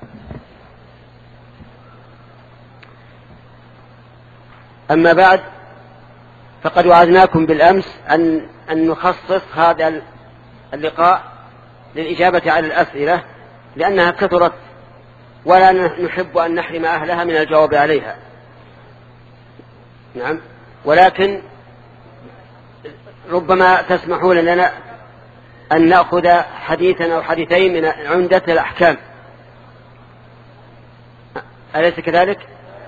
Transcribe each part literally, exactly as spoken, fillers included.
أما بعد، فقد وعدناكم بالأمس أن, أن نخصص هذا اللقاء للإجابة على الأسئلة لأنها كثرت ولا نحب أن نحرم أهلها من الجواب عليها. نعم، ولكن ربما تسمحون لنا أن نأخذ حديثا أو حديثين من عمدة الأحكام، أليس كذلك؟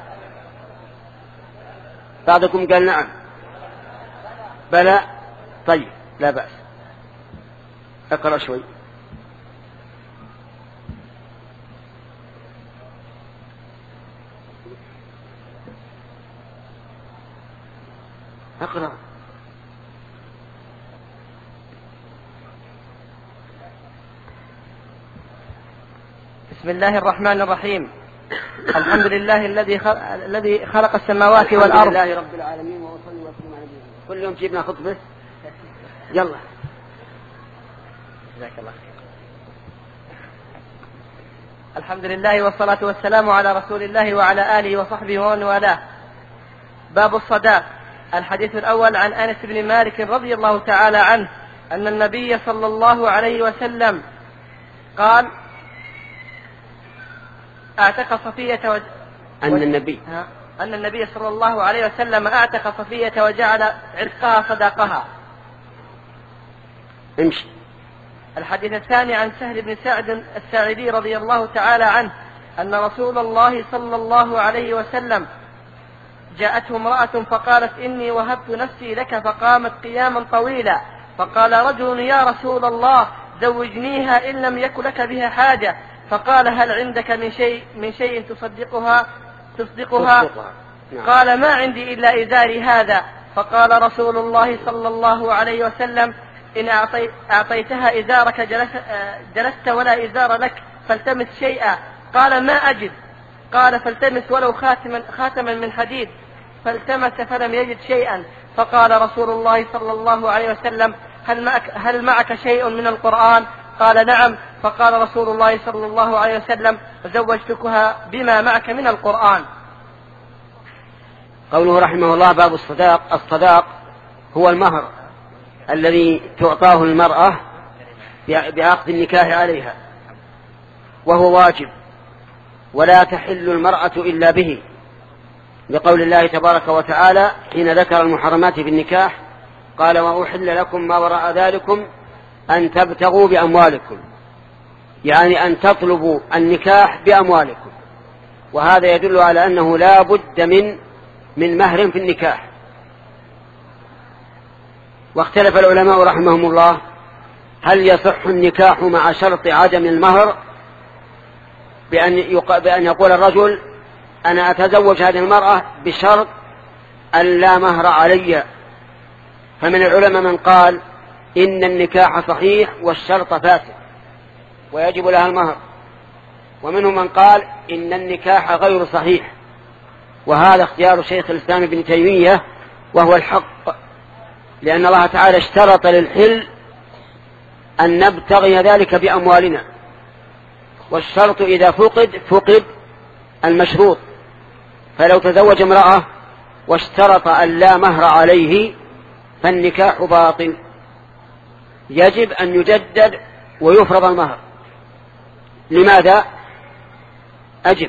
بعضكم قال نعم بلى. طيب لا بأس، أقرأ شوي. أقرأ. بسم الله الرحمن الرحيم. الحمد لله الذي الذي خلق السماوات والأرض. الحمد لله رب العالمين وصلي وسلم على نبينا. كل يوم جبنا خطبة. يلا. جزاك الله خير. الحمد لله والصلاة والسلام على رسول الله وعلى آله وصحبه ومن والاه. باب الصداق. الحديث الأول عن أنس بن مالك رضي الله تعالى عنه أن النبي صلى الله عليه وسلم قال: اعتق صفية وج... أن النبي أن النبي صلى الله عليه وسلم اعتق صفية وجعل عتقها صداقها. امشي. الحديث الثاني عن سهل بن سعد الساعدي رضي الله تعالى عنه أن رسول الله صلى الله عليه وسلم جاءته امرأة فقالت: إني وهبت نفسي لك، فقامت قياما طويلا، فقال رجل: يا رسول الله زوجنيها إن لم يكن لك بها حاجة. فقال: هل عندك من شيء من شيء تصدقها تصدقها نعم. قال: ما عندي إلا إزاري هذا. فقال رسول الله صلى الله عليه وسلم: إن أعطي أعطيتها إزارك جلست, جلست ولا إزار لك، فالتمس شيئا. قال: ما أجد. قال: فالتمس ولو خاتما, خاتما من حديد. فالتمس فلم يجد شيئا. فقال رسول الله صلى الله عليه وسلم: هل معك, هل معك شيء من القرآن؟ قال: نعم. فقال رسول الله صلى الله عليه وسلم: زوجتكها بما معك من القرآن. قوله رحمه الله: باب الصداق. الصداق هو المهر الذي تعطاه المرأة بعقد النكاح عليها، وهو واجب ولا تحل المرأة إلا به، لقول الله تبارك وتعالى حين ذكر المحرمات في النكاح قال: وأحل لكم ما وراء ذلكم أن تبتغوا بأموالكم، يعني أن تطلبوا النكاح بأموالكم. وهذا يدل على أنه لا بد من من مهر في النكاح. واختلف العلماء رحمهم الله هل يصح النكاح مع شرط عدم المهر، بأن, بأن يقول الرجل: أنا أتزوج هذه المرأة بشرط أن لا مهر علي. فمن العلماء من قال إن النكاح صحيح والشرط فاسد ويجب لها المهر، ومنهم من قال إن النكاح غير صحيح، وهذا اختيار شيخ الإسلام ابن تيمية وهو الحق، لأن الله تعالى اشترط للحل أن نبتغي ذلك بأموالنا، والشرط إذا فقد فقد المشروط. فلو تزوج امرأة واشترط أن لا مهر عليه فالنكاح باطل، يجب أن يجدد ويفرض المهر. لماذا؟ أجب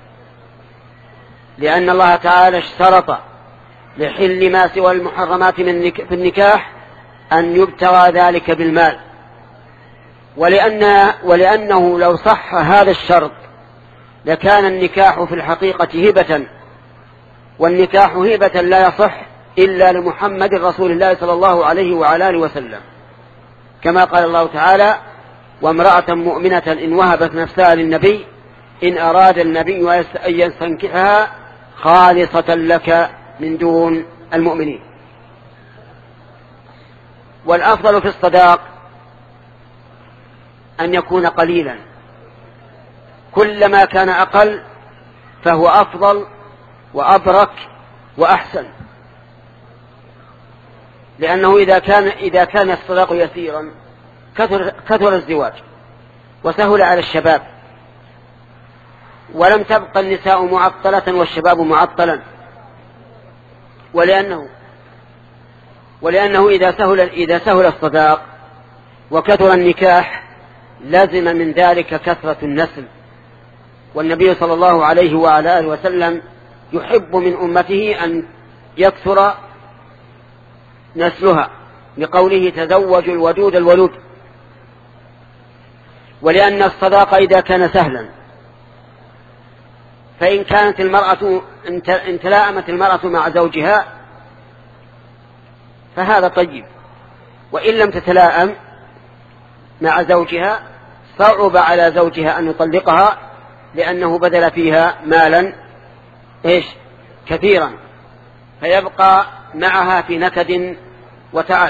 لأن الله تعالى اشترط لحل ما سوى المحرمات في النكاح أن يبتغى ذلك بالمال، ولأن ولأنه لو صح هذا الشرط لكان النكاح في الحقيقة هبة، والنكاح هبة لا يصح إلا لمحمد رسول الله صلى الله عليه وعلى آله وسلم، كما قال الله تعالى: وامرأة مؤمنة إن وهبت نفسها للنبي إن أراد النبي أن يستنكحها خالصة لك من دون المؤمنين. والأفضل في الصداق أن يكون قليلا، كلما كان أقل فهو أفضل وأبرك وأحسن، لأنه إذا كان إذا كان الصداق يسيرا كثر, كثر الزواج وسهل على الشباب، ولم تبق النساء معطلة والشباب معطلا، ولأنه ولأنه إذا سهل إذا سهل الصداق وكثر النكاح لازم من ذلك كثرة النسل، والنبي صلى الله عليه وعلى آله وسلم يحب من أمته أن يكثر نسلها لقوله تزوجوا الودود الولود. ولأن الصداق إذا كان سهلا فإن كانت المرأة إن تلائمت المرأة مع زوجها فهذا طيب، وإن لم تتلائم مع زوجها صعب على زوجها أن يطلقها لأنه بذل فيها مالا إيش كثيرا، فيبقى معها في نكد وتعب.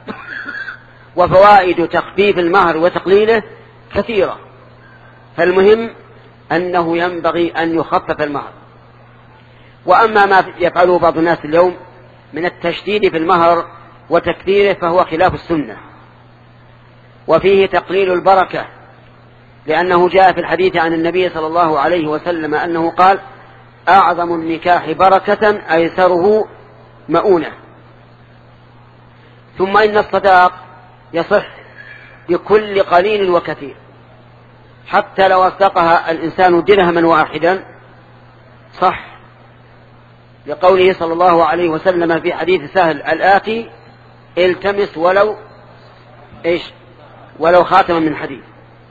وفوائد تخفيف المهر وتقليله كثيرة، فالمهم أنه ينبغي أن يخفف المهر. وأما ما يفعله بعض الناس اليوم من التشديد في المهر وتكثيره فهو خلاف السنة، وفيه تقليل البركة، لأنه جاء في الحديث عن النبي صلى الله عليه وسلم أنه قال أعظم النكاح بركة أيسره مؤونة. ثم إن الصداق يصح بكل قليل وكثير، حتى لو أصدقها الإنسان درهما واحدا صح، لقوله صلى الله عليه وسلم في حديث سهل الآتي التمس ولو إيش ولو خاتما من حديد.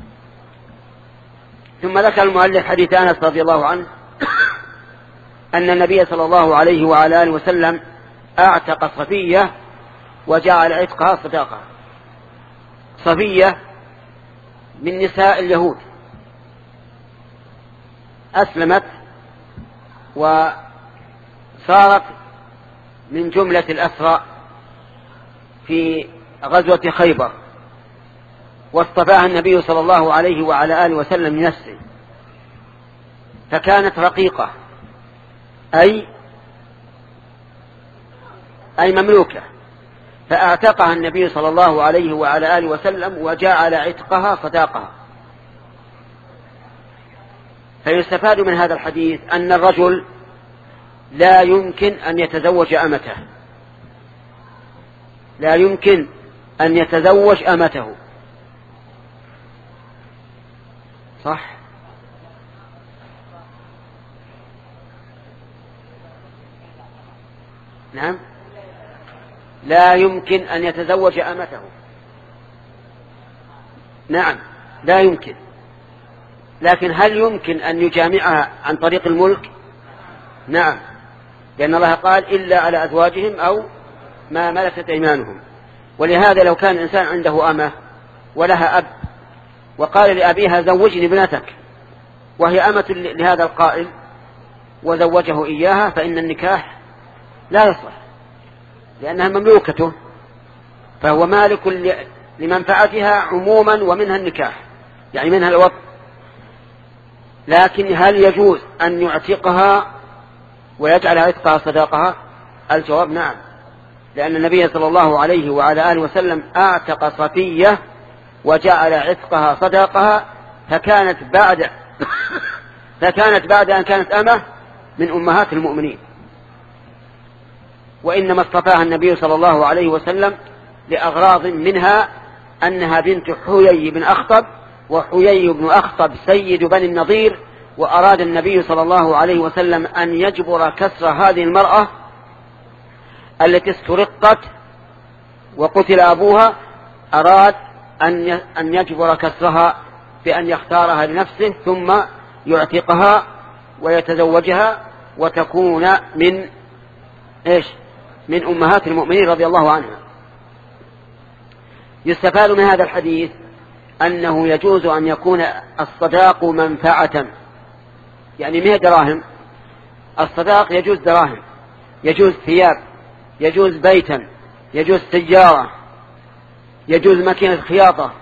ثم ذكر المؤلف حديث أنس رضي الله عنه أن النبي صلى الله عليه وعلى آله وسلم أعتق صفية وجعل عتقها صداقة. صفية من نساء اليهود أسلمت وصارت من جملة الأسرى في غزوة خيبر، واصطفاها النبي صلى الله عليه وعلى آله وسلم لنفسه، فكانت رقيقة أي أي مملوكة، فأعتقها النبي صلى الله عليه وعلى آله وسلم وجعل عتقها صداقها. فيستفاد من هذا الحديث أن الرجل لا يمكن أن يتزوج أمته، لا يمكن أن يتزوج أمته صح. نعم لا يمكن أن يتزوج أمته، نعم لا يمكن، لكن هل يمكن أن يجامعها عن طريق الملك؟ نعم، لأن الله قال إلا على أزواجهم أو ما ملكت أيمانهم. ولهذا لو كان إنسان عنده أمة ولها أب وقال لأبيها زوجني ابنتك وهي أمة لهذا القائل وزوجه إياها فإن النكاح لا يصلح، لأنها مملوكته، فهو مالك لمنفعتها عموما ومنها النكاح يعني منها الوطن. لكن هل يجوز أن يعتقها ويجعل عتقها صداقها؟ الجواب نعم، لأن النبي صلى الله عليه وعلى آله وسلم أعتق صفية وجعل عتقها صداقها، فكانت بعد فكانت بعد أن كانت أمة من أمهات المؤمنين. وإنما اصطفاها النبي صلى الله عليه وسلم لأغراض منها أنها بنت حيي بن أخطب، وحيي بن أخطب سيد بني النضير، وأراد النبي صلى الله عليه وسلم أن يجبر كسر هذه المرأة التي استرقت وقتل أبوها، أراد أن يجبر كسرها بأن يختارها لنفسه ثم يعتقها ويتزوجها وتكون من إيش من أمهات المؤمنين رضي الله عنها. يستفاد من هذا الحديث أنه يجوز أن يكون الصداق منفعة، يعني ما دراهم، الصداق يجوز دراهم، يجوز ثياب، يجوز بيتا، يجوز سيارة، يجوز ماكينة خياطة،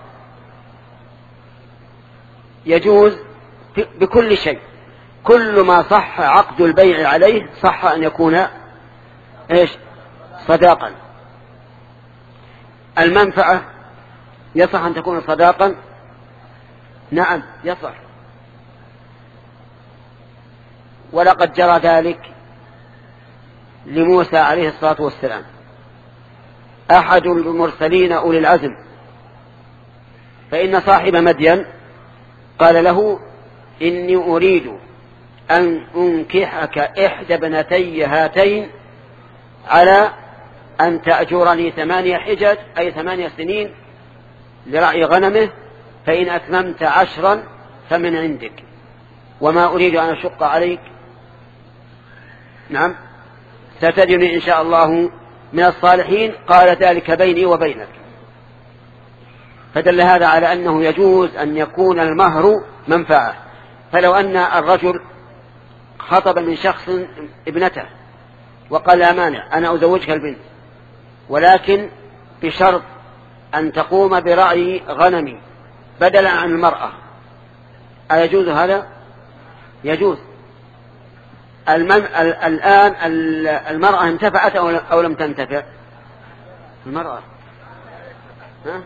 يجوز بكل شيء. كل ما صح عقد البيع عليه صح أن يكون إيش صداقا. المنفعة يصح أن تكون صداقا، نعم يصح، ولقد جرى ذلك لموسى عليه الصلاة والسلام أحد المرسلين أولي العزم، فإن صاحب مدين قال له إني أريد أن أنكحك إحدى ابنتي هاتين على أن تأجرني ثمانية حجج أي ثمانية سنين لرعي غنمه، فإن أتممت عشرا فمن عندك، وما أريد أن أشق عليك. نعم ستجدني إن شاء الله من الصالحين. قال ذلك بيني وبينك. فدل هذا على أنه يجوز أن يكون المهر منفعة. فلو أن الرجل خطب من شخص ابنته وقال لا مانع أنا أزوجك البنت، ولكن بشرط أن تقوم برعي غنمي بدلا عن المرأة، أيجوز هذا؟ يجوز. المن... الآن المرأة انتفعت أو لم تنتفع؟ المرأة ها؟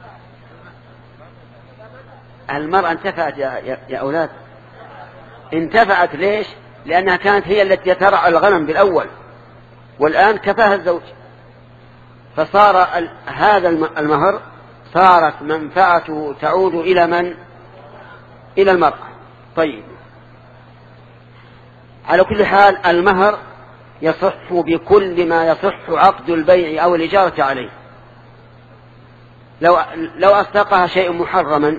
المرأة انتفعت يا... يا أولاد، انتفعت. ليش؟ لأنها كانت هي التي ترعى الغنم بالأول، والآن كفاها الزوج، فصار ال... هذا المهر صارت منفعته تعود إلى من؟ إلى المرأة. طيب، على كل حال المهر يصح بكل ما يصح عقد البيع أو الإجارة عليه. لو, لو أصدقها شيء محرما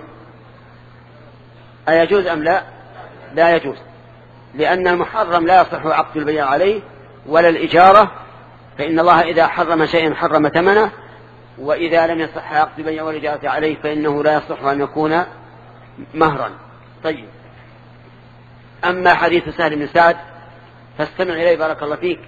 أيجوز أم لا؟ لا يجوز، لأن المحرم لا يصح عقد البيع عليه ولا الإجارة، فإن الله إذا حرم شيئا حرم ثمنه، وإذا لم يصح عقد البيع والإجارة عليه فإنه لا يصح أن يكون مهرا. طيب، أما حديث سهل بن سعد فاستمع إليه بارك الله فيك.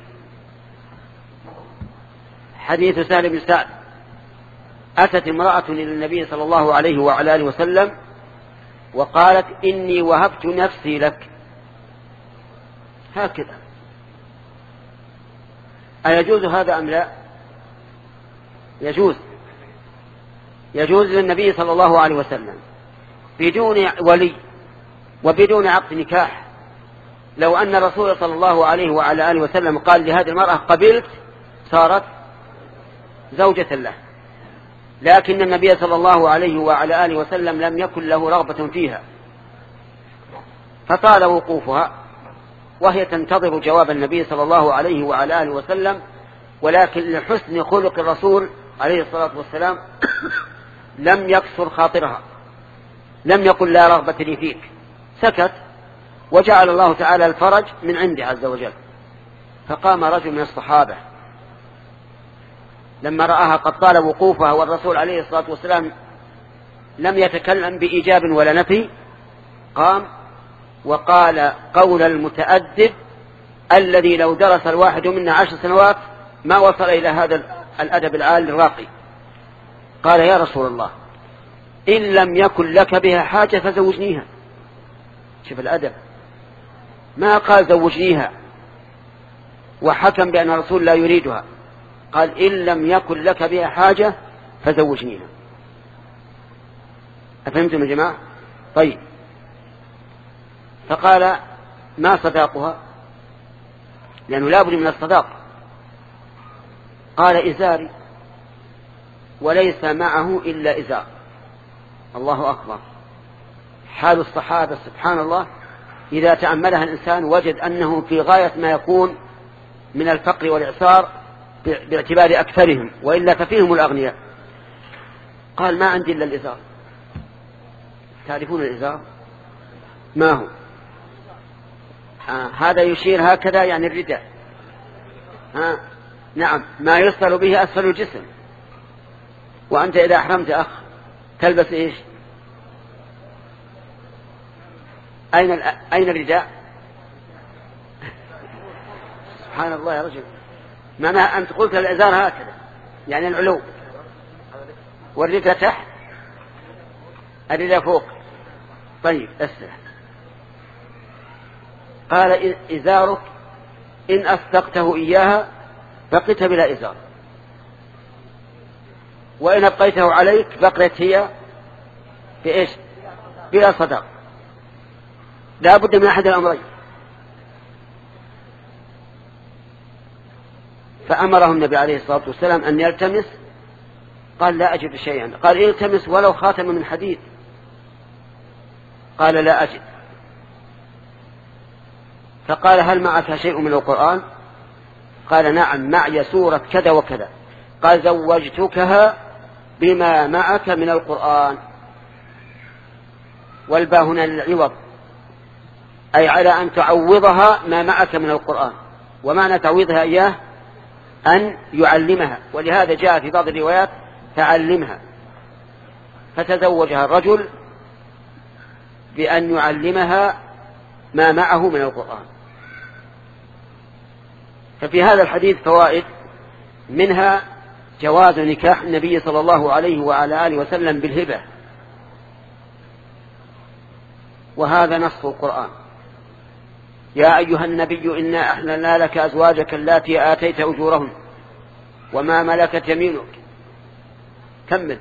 حديث سهل بن سعد: أتت امرأة إلى النبي صلى الله عليه وعلى آله وسلم وقالت إني وهبت نفسي لك. هكذا أيجوز هذا أم لا؟ يجوز. يجوز للنبي صلى الله عليه وسلم بدون ولي وبدون عقد نكاح. لو أن الرسول صلى الله عليه وعلى آله وسلم قال لهذه المرأة قبلت، صارت زوجة له، لكن النبي صلى الله عليه وعلى آله وسلم لم يكن له رغبة فيها، فطال وقوفها وهي تنتظر جواب النبي صلى الله عليه وعلى آله وسلم، ولكن لحسن خلق الرسول عليه الصلاة والسلام لم يكسر خاطرها، لم يقل لا رغبة لي فيك، سكت، وجعل الله تعالى الفرج من عنده عز وجل. فقام رجل من الصحابة لما رآها قد طال وقوفها والرسول عليه الصلاة والسلام لم يتكلم بإيجاب ولا نفي، قام وقال قول المتأدب الذي لو درس الواحد منا عشر سنوات ما وصل إلى هذا الأدب العالي الراقي. قال يا رسول الله إن لم يكن لك بها حاجة فزوجنيها. شوف الأدب، ما قال زوجنيها وحكم بأن الرسول لا يريدها، قال إن لم يكن لك بها حاجة فزوجنيها. أفهمتم يا جماعة؟ طيب، فقال ما صداقها؟ لأنه لا بد من الصداق. قال إزاري، وليس معه إلا إزار. الله أكبر. حال الصحابة سبحان الله إذا تأملها الإنسان وجد أنه في غاية ما يكون من الفقر والإعسار باعتبار أكثرهم، وإلا ففيهم الأغنياء. قال ما عندي إلا الإزار. تعرفون الإزار ما هو؟ آه هذا يشير هكذا يعني الرداء. آه نعم، ما يصل به أسفل الجسم. وأنت إذا أحرمت أخ تلبس إيش؟ أين أين الرداء؟ سبحان الله يا رجل، معناها أنت قلت الإزار هكذا يعني العلو، والرداء تحت، الرداء فوق. طيب اسمع، قال إزارك إن أصدقته إياها بقيت بلا إزار، وإن أبقيته عليك بقيت هي بإيش؟ بلا صداق. لا بد من أحد الأمرين. فأمره النبي عليه الصلاة والسلام أن يلتمس، قال لا أجد شيئا. قال التمس ولو خاتم من حديد، قال لا أجد. فقال هل معك شيء من القرآن؟ قال نعم معي سورة كذا وكذا. قال زوجتكها بما معك من القرآن. والباء هنا للعوض، أي على أن تعوضها ما معك من القرآن. ومعنى تعويضها إياه أن يعلمها، ولهذا جاء في بعض الروايات تعلمها. فتزوجها الرجل بأن يعلمها ما معه من القرآن. ففي هذا الحديث فوائد، منها جواز نكاح النبي صلى الله عليه وعلى آله وسلم بالهبة، وهذا نص القرآن: يا أيها النبي إنا أحللنا لك أزواجك اللاتي آتيت أجورهن وما ملكت يمينك. كمل.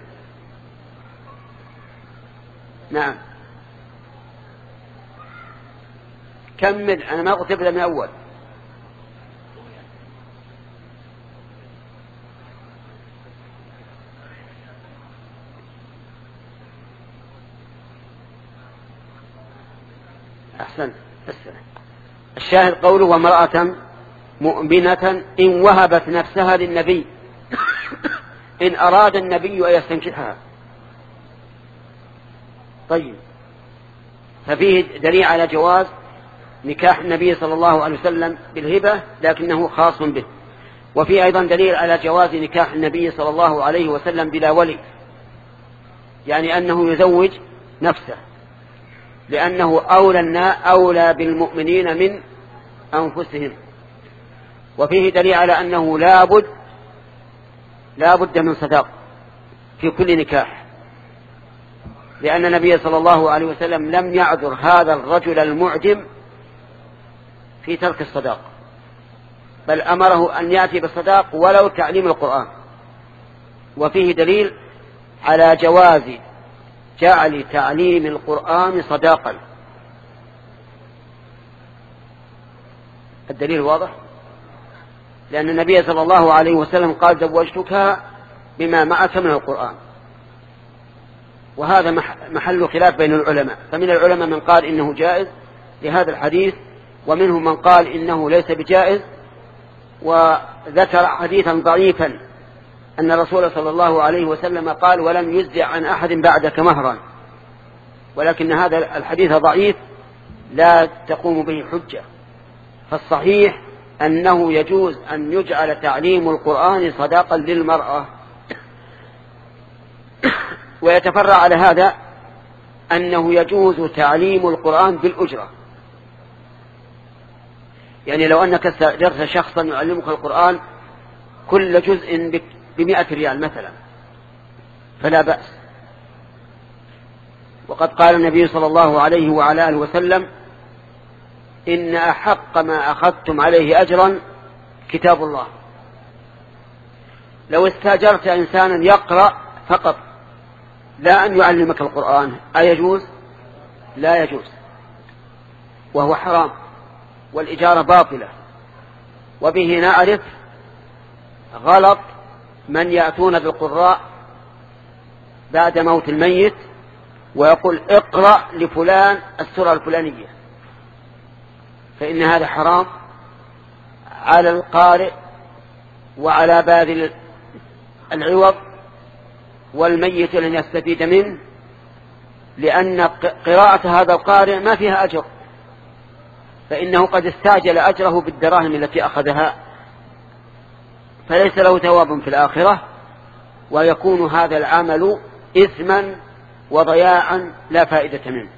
نعم كمل، أنا ما قلت ابدأ من أول. أحسن. الشاهد قوله وامرأة مؤمنة إن وهبت نفسها للنبي، إن أراد النبي أن يستنكحها. طيب، ففيه دليل على جواز نكاح النبي صلى الله عليه وسلم بالهبة، لكنه خاص به. وفيه أيضا دليل على جواز نكاح النبي صلى الله عليه وسلم بلا ولي، يعني أنه يزوج نفسه، لأنه أولى أولى بالمؤمنين من أنفسهم. وفيه دليل على أنه لا بد لا بد من صداق في كل نكاح، لأن النبي صلى الله عليه وسلم لم يعذر هذا الرجل المعجم في ترك الصداق، بل أمره أن يأتي بالصداق ولو تعليم القرآن. وفيه دليل على جواز جعل تعليم القرآن صداقا. الدليل واضح، لأن النبي صلى الله عليه وسلم قال زوجتك بما معك من القرآن. وهذا محل خلاف بين العلماء، فمن العلماء من قال إنه جائز لهذا الحديث، ومنهم من قال إنه ليس بجائز، وذكر حديثا ضعيفا أن الرسول صلى الله عليه وسلم قال ولم يجزع عن أحد بعدك مهرا، ولكن هذا الحديث ضعيف لا تقوم به حجة. فالصحيح أنه يجوز أن يجعل تعليم القرآن صداقا للمرأة. ويتفرع على هذا أنه يجوز تعليم القرآن بالأجرة، يعني لو أنك استأجرت شخصا يعلمك القرآن كل جزء بمئة ريال مثلا فلا بأس. وقد قال النبي صلى الله عليه وعلى آله وسلم إن أحق ما أخذتم عليه أجرا كتاب الله. لو استأجرت إنسانا يقرأ فقط لا أن يعلمك القرآن أيجوز؟ لا يجوز، وهو حرام، والإجارة باطلة. وبه نعرف غلط من يأتون بالقراء بعد موت الميت ويقول اقرأ لفلان السورة الفلانية، فإن هذا حرام على القارئ وعلى باذل العوض والميت لن يستفيد منه، لأن قراءة هذا القارئ ما فيها أجر، فإنه قد استعجل أجره بالدراهم التي أخذها، فليس له ثواب في الآخرة، ويكون هذا العمل إثما وضياعا لا فائدة منه.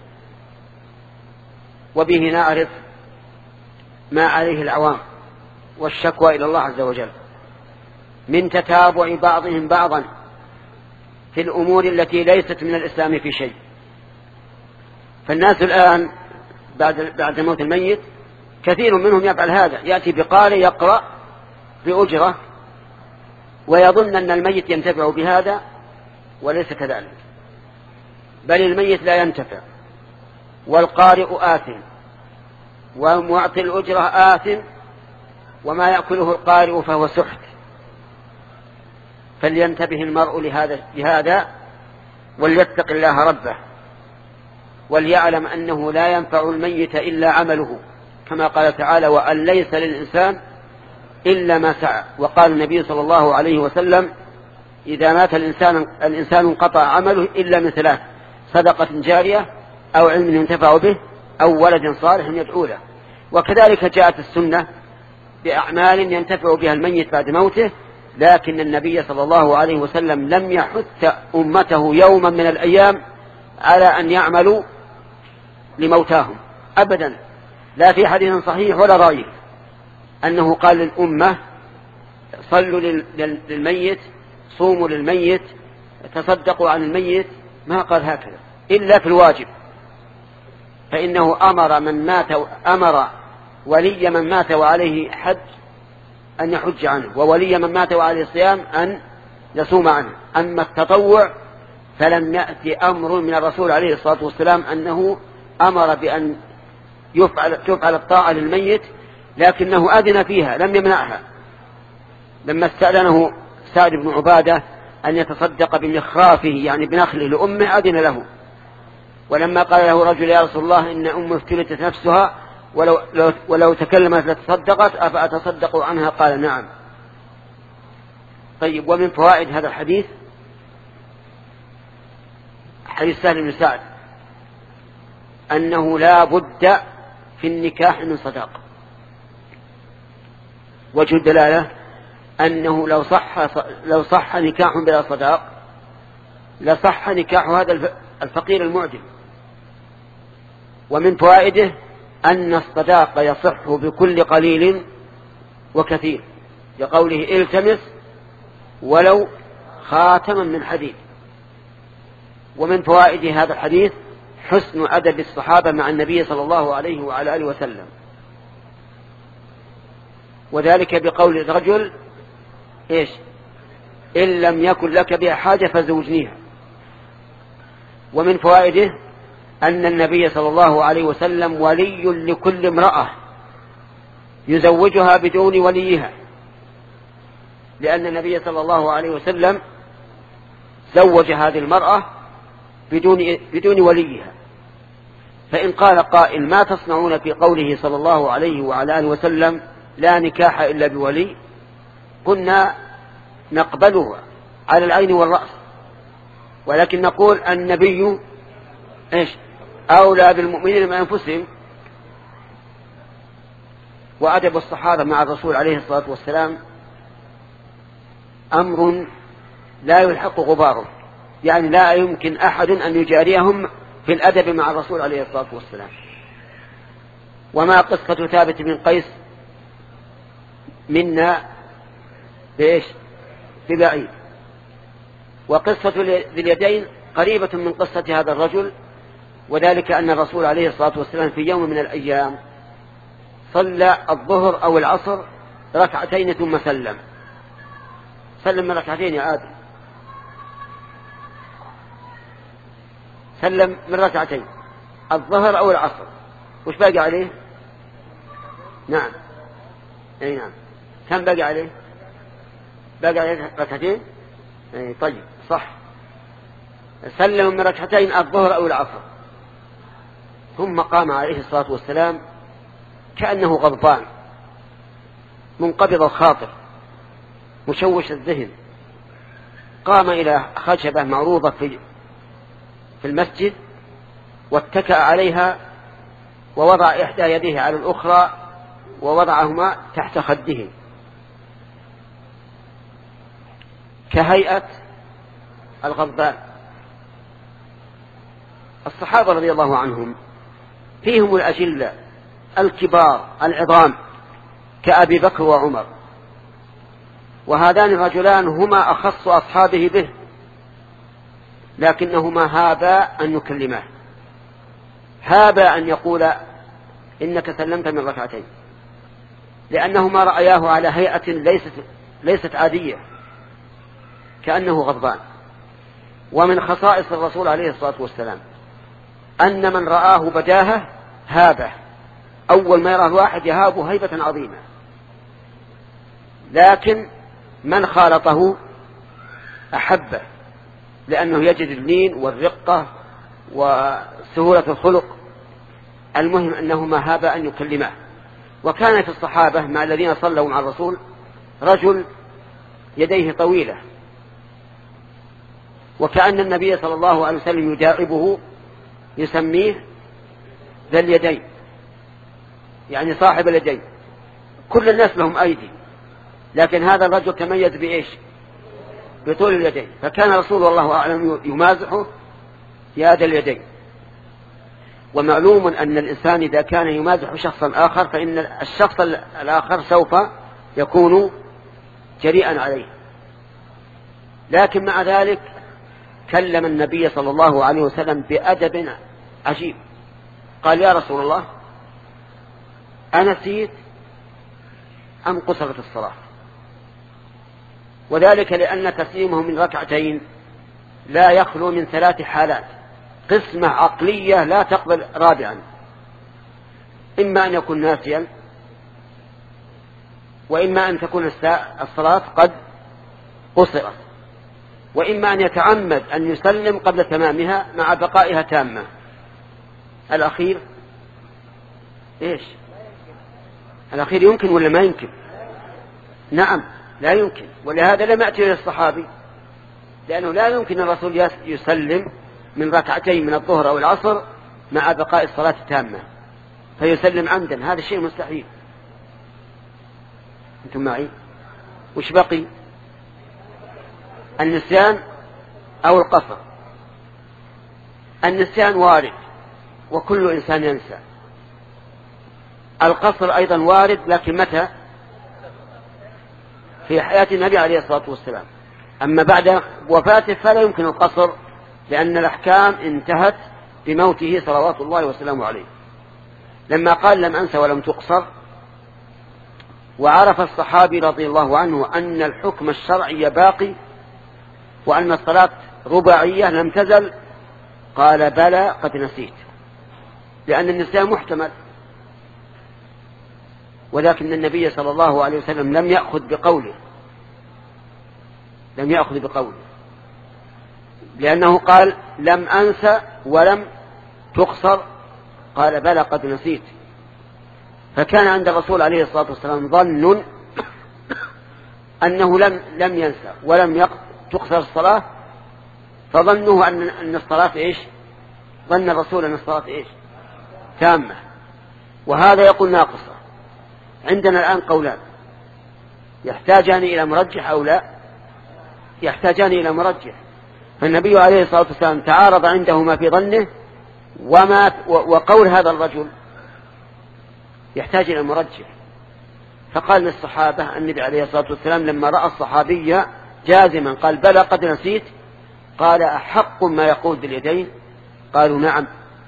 وبه نعرف ما عليه العوام والشكوى إلى الله عز وجل من تتابع بعضهم بعضا في الأمور التي ليست من الإسلام في شيء. فالناس الآن بعد, بعد موت الميت كثير منهم يفعل هذا، يأتي بقارئ يقرأ بأجرة ويظن أن الميت ينتفع بهذا، وليس كذلك، بل الميت لا ينتفع والقارئ آثم ومعطي الأجرة آثم وما يأكله القارئ فهو سحت. فلينتبه المرء لهذا, لهذا وليتق الله ربه، وليعلم أنه لا ينفع الميت إلا عمله، كما قال تعالى: وأن ليس للإنسان إلا ما سعى. وقال النبي صلى الله عليه وسلم: إذا مات الإنسان, الإنسان انقطع عمله إلا من ثلاث: صدقة جارية، أو علم ينتفع به، أو ولد صالح يدعو له. وكذلك جاءت السنة بأعمال ينتفع بها الميت بعد موته، لكن النبي صلى الله عليه وسلم لم يحث أمته يوما من الأيام على أن يعملوا لموتاهم أبدا، لا في حديث صحيح ولا ضعيف أنه قال للأمة: صلوا للميت، صوموا للميت، تصدقوا عن الميت. ما قال هكذا إلا في الواجب، فإنه أمر من مات أمر ولي من مات وعليه حج أن يحج عنه، وولي من مات وعليه صيام أن يصوم عنه. أما التطوع فلم يأتي أمر من الرسول عليه الصلاة والسلام أنه أمر بأن يفعل, تفعل الطاعة للميت، لكنه أذن فيها، لم يمنعها. لما استأذنه سعد بن عبادة أن يتصدق بمخرافه يعني بنخله لأمه أذن له. ولما قال له رجل: يا رسول الله إن أمه افتلتت نفسها ولو, لو ولو تكلمت لتصدقت أفأتصدق عنها؟ قال: نعم. طيب، ومن فوائد هذا الحديث حديث سهل بن سعد أنه لا بد في النكاح من صداقة. وجه الدلالة أنه لو صح, لو صح نكاح بلا صداق لصح نكاح هذا الفقير المعدم. ومن فوائده أن الصداق يصح بكل قليل وكثير، لقوله: التمس ولو خاتما من حديد. ومن فوائد هذا الحديث حسن أدب الصحابة مع النبي صلى الله عليه وعلى آله وسلم، وذلك بقول الرجل: إيش؟ إن لم يكن لك بها حاجة فزوجنيها. ومن فوائده أن النبي صلى الله عليه وسلم ولي لكل امرأة يزوجها بدون وليها، لأن النبي صلى الله عليه وسلم زوج هذه المرأة بدون, بدون وليها. فإن قال قائل: ما تصنعون في قوله صلى الله عليه وعلى آله وسلم لا نكاح إلا بولي؟ كنا نقبله على العين والرأس، ولكن نقول النبي إيش؟ أولى بالمؤمنين من أنفسهم. وأدب الصحابة مع الرسول عليه الصلاة والسلام أمر لا يلحق غباره، يعني لا يمكن أحد أن يجاريهم في الأدب مع الرسول عليه الصلاة والسلام. وما قصة ثابت بن قيس منا بإيش؟ ببعيد. وقصة ذي اليدين قريبة من قصة هذا الرجل، وذلك أن الرسول عليه الصلاة والسلام في يوم من الأيام صلى الظهر أو العصر ركعتين ثم سلم. سلم من ركعتين يا آدم، سلم من ركعتين الظهر أو العصر، وش باقي عليه؟ نعم أي نعم، كم باقي عليه؟ باقي عليه ركعتين. أي طيب صح، سلم من ركعتين الظهر أو العصر، ثم قام عليه الصلاة والسلام كأنه غضبان منقبض الخاطر مشوش الذهن. قام إلى خشبة معروضة في في المسجد واتكأ عليها، ووضع إحدى يديه على الأخرى ووضعهما تحت خده كهيئة الغضبان. الصحابة رضي الله عنهم فيهم الأجلة الكبار العظام كأبي بكر وعمر، وهذان الرجلان هما أخص أصحابه به، لكنهما هابا أن يكلماه، هابا أن يقول إنك سلمت من ركعتين، لأنهما رأياه على هيئة ليست, ليست عادية كأنه غضبان. ومن خصائص الرسول عليه الصلاة والسلام أن من رآه بداهة هابه، أول ما يراه الواحد يهابه هيبة عظيمة، لكن من خالطه أحبه، لأنه يجد اللين والرقة وسهولة الخلق. المهم أنه ما هاب أن يكلمه. وكان في الصحابة مع الذين صلوا مع الرسول رجل يديه طويلة، وكأن النبي صلى الله عليه وسلم يداعبه يسميه ذا اليدين، يعني صاحب اليدين. كل الناس لهم أيدي، لكن هذا الرجل تميز بإيش؟ بطول اليدين. فكان رسول الله أعلم يمازحه يا ذا اليدين. ومعلوم أن الإنسان إذا كان يمازح شخصا آخر فإن الشخص الآخر سوف يكون جريئا عليه. لكن مع ذلك كلم النبي صلى الله عليه وسلم بأدب عجيب. قال: يا رسول الله، أنسيت أم قصرت الصلاة؟ وذلك لأن تسليمه من ركعتين لا يخلو من ثلاث حالات، قسمة عقلية لا تقبل رابعا: إما أن يكون ناسيا، وإما أن تكون الصلاة قد قصرت، وإما أن يتعمد أن يسلم قبل تمامها مع بقائها تامة. الأخير إيش؟ الأخير يمكن ولا ما يمكن؟ نعم لا يمكن. ولهذا لم يأتي للصحابي، لأنه لا يمكن الرسول يسلم من ركعتين من الظهر أو العصر مع بقاء الصلاة تامة فيسلم عمدا، هذا شيء مستحيل. أنتم معي؟ وش بقي؟ النسيان أو القصر. النسيان وارد وكل إنسان ينسى. القصر أيضا وارد، لكن متى؟ في حياة النبي عليه الصلاة والسلام. أما بعد وفاته فلا يمكن القصر، لأن الأحكام انتهت بموته صلوات الله وسلامه عليه. لما قال: لم أنسى ولم تقصر، وعرف الصحابي رضي الله عنه أن الحكم الشرعي باقي وأن الصلاة رباعية لم تزل، قال: بلى قد نسيت، لأن النسيان محتمل. ولكن النبي صلى الله عليه وسلم لم يأخذ بقوله لم يأخذ بقوله لأنه قال: لم أنسى ولم تقصر، قال: بلى قد نسيت. فكان عند الرسول عليه الصلاة والسلام ظن أنه لم لم ينسى ولم تقصر الصلاة، فظنه أن أن الصلاة إيش؟ ظن الرسول أن الصلاة إيش؟ تامة. وهذا يقول ناقصة. عندنا الآن قولان، يحتاجان إلى مرجح أو لا؟ يحتاجان إلى مرجح. فالنبي عليه الصلاة والسلام تعارض عنده ما في ظنه وما وقول هذا الرجل يحتاج إلى مرجح. فقال للصحابة النبي عليه الصلاة والسلام لما رأى الصحابي جازما قال: بلى قد نسيت، قال: أحق ما يقول باليدين؟ قالوا: نعم.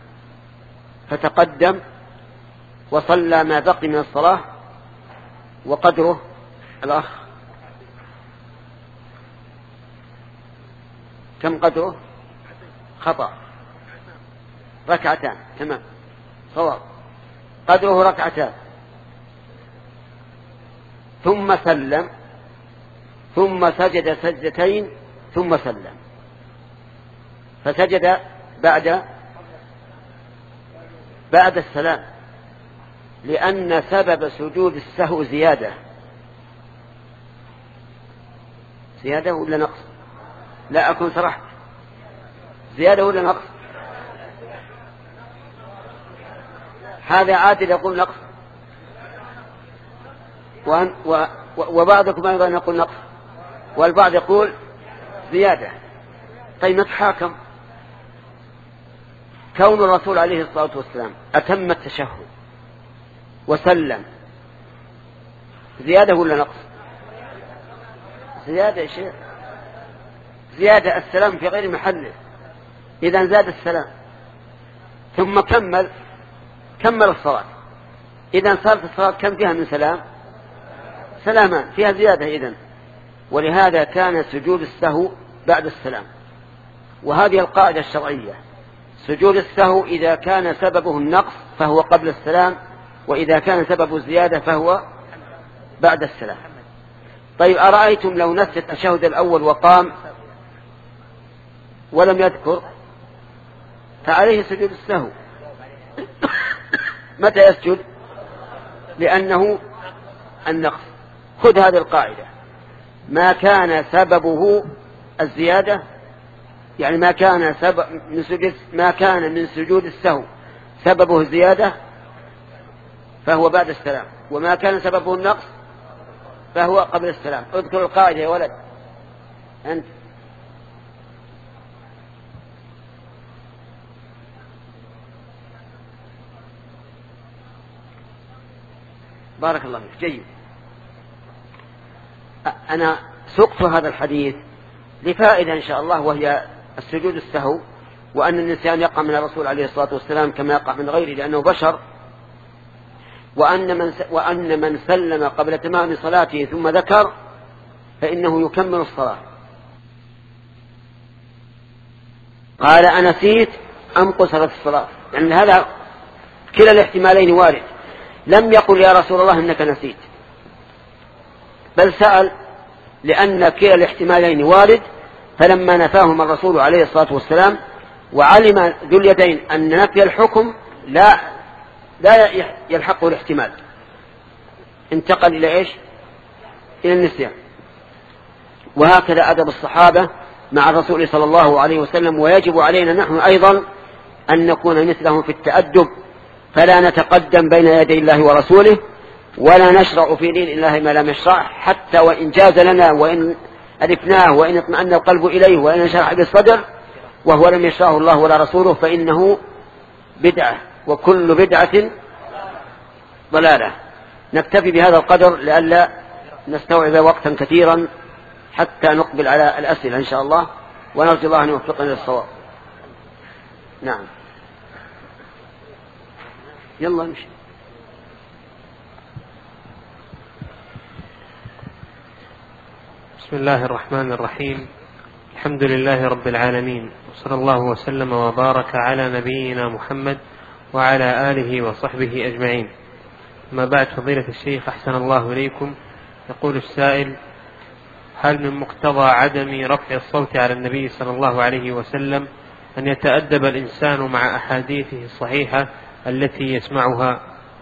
فتقدم وصلى ما بقي من الصلاة. وقدره الأخ كم قدره؟ خطأ، ركعتان. تمام، صواب. قدره ركعتان. ثم سلم، ثم سجد سجدتين، ثم سلم. فسجد بعد بعد السلام، لأن سبب سجود السهو زيادة. زيادة ولا نقص؟ لا أكون سرحت. زيادة ولا نقص؟ هذا عادل يقول نقص، وبعضكم أيضا يقول نقص، والبعض يقول زيادة. طيب نتحاكم. كون الرسول عليه الصلاة والسلام أتم التشهد وسلم، زيادة ولا نقص؟ زيادة يا شيخ، زيادة. السلام في غير محله، إذا زاد السلام. ثم كمل كمل الصلاة. إذا صارت الصلاة كم فيها من سلام؟ سلامان، فيها زيادة إذن. ولهذا كان سجود السهو بعد السلام. وهذه القاعدة الشرعية: سجود السهو إذا كان سببه النقص فهو قبل السلام، وإذا كان سببه الزيادة فهو بعد السلام. طيب أرأيتم لو نسي التشهد الأول وقام ولم يذكر فعليه سجود السهو. متى يسجد؟ لأنه النقص. خذ هذه القاعدة: ما كان سببه الزيادة، يعني ما كان سبب من سجود ما كان من سجود السهو سببه الزيادة فهو بعد السلام، وما كان سببه النقص فهو قبل السلام. اذكر القاعدة يا ولد أنت. بارك الله فيك. جيد. أنا سقت هذا الحديث لفائدة إن شاء الله، وهي السجود السهو، وأن النسيان يقع من الرسول عليه الصلاة والسلام كما يقع من غيره لأنه بشر، وأن من, وأن من سلم قبل تمام صلاته ثم ذكر فإنه يكمل الصلاة. قال: أنسيت أم قصرت الصلاة؟ يعني هذا كلا الاحتمالين وارد. لم يقل يا رسول الله إنك نسيت، بل سأل لأن كلا الاحتمالين وارد، فلما نفاهم الرسول عليه الصلاة والسلام وعلم ذو اليدين أن نفي الحكم لا لا يلحقه الاحتمال، انتقل إلى إيش؟ إلى النسيان. وهكذا أدب الصحابة مع الرسول صلى الله عليه وسلم، ويجب علينا نحن أيضا أن نكون مثلهم في التأدب، فلا نتقدم بين يدي الله ورسوله، ولا نشرع في دين الله ما لم يشرع، حتى وإن جاز لنا وإن ألفناه وإن اطمأن القلب إليه وإن شرح بالصدر وهو لم يشرعه الله ولا رسوله فإنه بدعة، وكل بدعة ضلالة. نكتفي بهذا القدر لئلا نستوعب وقتا كثيرا حتى نقبل على الأسئلة إن شاء الله، ونرجو الله أن يوفقنا للصواب. نعم، يلا نمشي. بسم الله الرحمن الرحيم. الحمد لله رب العالمين، وصلى الله وسلم وبارك على نبينا محمد وعلى آله وصحبه أجمعين. ما بعد، فضيلة الشيخ أحسن الله إليكم، يقول السائل: هل من مقتضى عدم رفع الصوت على النبي صلى الله عليه وسلم أن يتأدب الإنسان مع أحاديثه الصحيحة التي يسمعها؟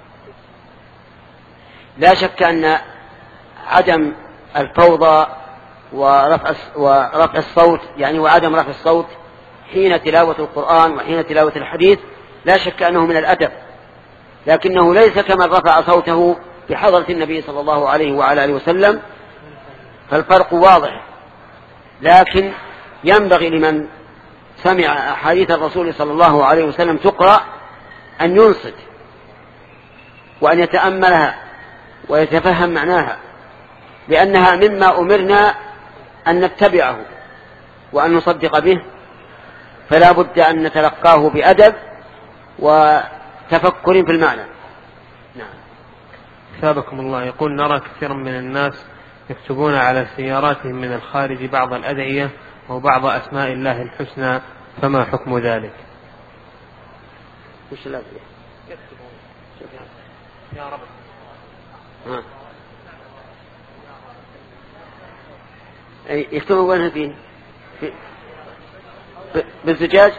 لا شك أن عدم الفوضى ورفع ورفع الصوت يعني وعدم رفع الصوت حين تلاوة القرآن وحين تلاوة الحديث لا شك أنه من الأدب، لكنه ليس كمن رفع صوته بحضرة النبي صلى الله عليه وعلى آله وسلم، فالفرق واضح. لكن ينبغي لمن سمع أحاديث الرسول صلى الله عليه وسلم تقرأ أن ينصت وأن يتأملها ويتفهم معناها، لأنها مما أمرنا أن نتبعه وأن نصدق به، فلا بد أن نتلقاه بأدب وتفكر في المعنى. نعم. ثابكم الله. يقول: نرى كثيرا من الناس يكتبون على سياراتهم من الخارج بعض الأدعية وبعض أسماء الله الحسنى، فما حكم ذلك؟ وش الأدعية؟ يكتبون يا رب ها. يكتبون وينها فيه؟ في بالزجاج؟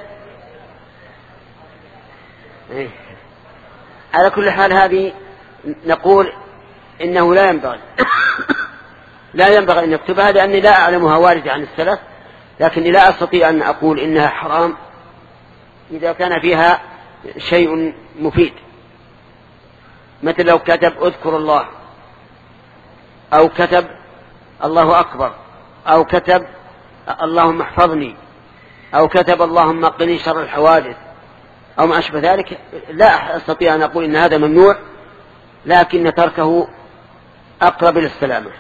إيه. على كل حال هذه نقول إنه لا ينبغي لا ينبغي أن يكتبها، لأني لا أعلمها واردة عن السلف، لكني لا أستطيع أن أقول إنها حرام إذا كان فيها شيء مفيد، مثل لو كتب اذكر الله، أو كتب الله أكبر، أو كتب اللهم احفظني، أو كتب اللهم قني شر الحوادث، أو ما أشبه ذلك. لا أستطيع أن أقول إن هذا ممنوع، لكن تركه أقرب للسلامة.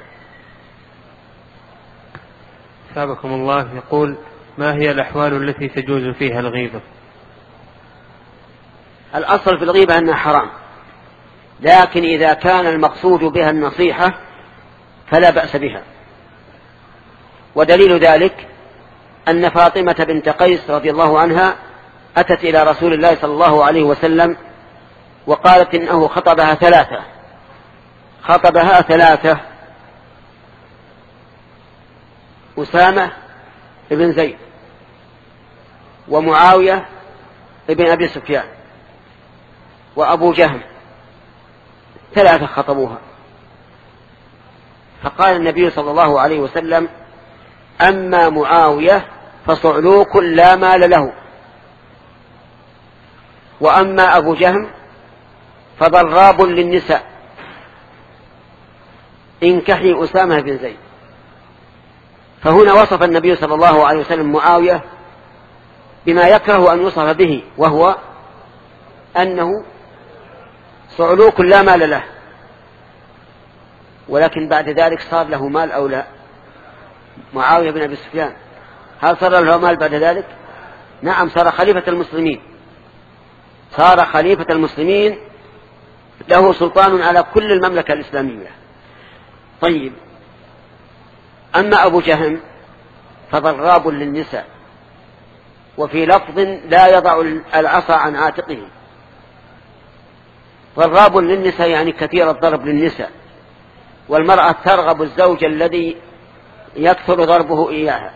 ثابكم الله. يقول: ما هي الأحوال التي تجوز فيها الغيبة؟ الأصل في الغيبة أنها حرام، لكن إذا كان المقصود بها النصيحة فلا بأس بها. ودليل ذلك أن فاطمة بنت قيس رضي الله عنها أتت إلى رسول الله صلى الله عليه وسلم وقالت إنه خطبها ثلاثة خطبها ثلاثة أسامة بن زيد ومعاوية بن أبي سفيان وأبو جهم، ثلاثة خطبوها. فقال النبي صلى الله عليه وسلم: أما معاوية فصعلوك لا مال له، وأما أبو جهم فضراب للنساء، انكحي أسامة بن زيد. فهنا وصف النبي صلى الله عليه وسلم معاوية بما يكره أن يوصف به، وهو أنه صعلوك لا مال له. ولكن بعد ذلك صار له مال أو لا؟ معاوية بن أبي سفيان هل صار له مال بعد ذلك؟ نعم، صار خليفة المسلمين، صار خليفة المسلمين، له سلطان على كل المملكة الإسلامية. طيب، أما أبو جهم فضراب للنساء، وفي لفظ لا يضع العصا عن عاتقه. ضراب للنساء يعني كثير الضرب للنساء، والمرأة ترغب الزوج الذي يكثر ضربه إياها.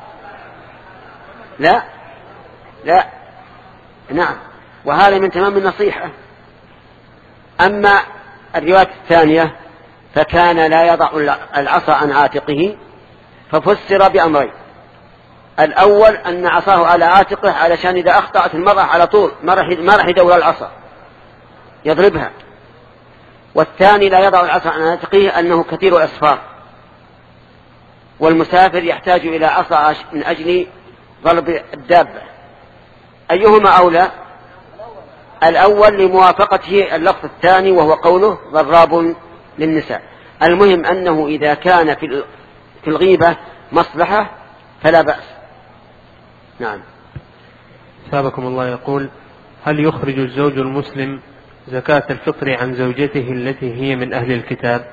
لا لا نعم، وهذا من تمام النصيحة. أما الرواية الثانية فكان لا يضع العصا عن عاتقه، ففسر بأمرين: الأول أن عصاه على عاتقه علشان إذا أخطأت المرأة على طول ما راح يدور العصا يضربها، والثاني لا يضع العصا عن عاتقه أنه كثير الأسفار، والمسافر يحتاج إلى عصا من أجل ضرب الدابة. أيهما أولى؟ الأول لموافقته اللفظ الثاني وهو قوله ضراب للنساء. المهم أنه إذا كان في الغيبة مصلحة فلا بأس. نعم. سابقكم الله يقول: هل يخرج الزوج المسلم زكاة الفطر عن زوجته التي هي من أهل الكتاب؟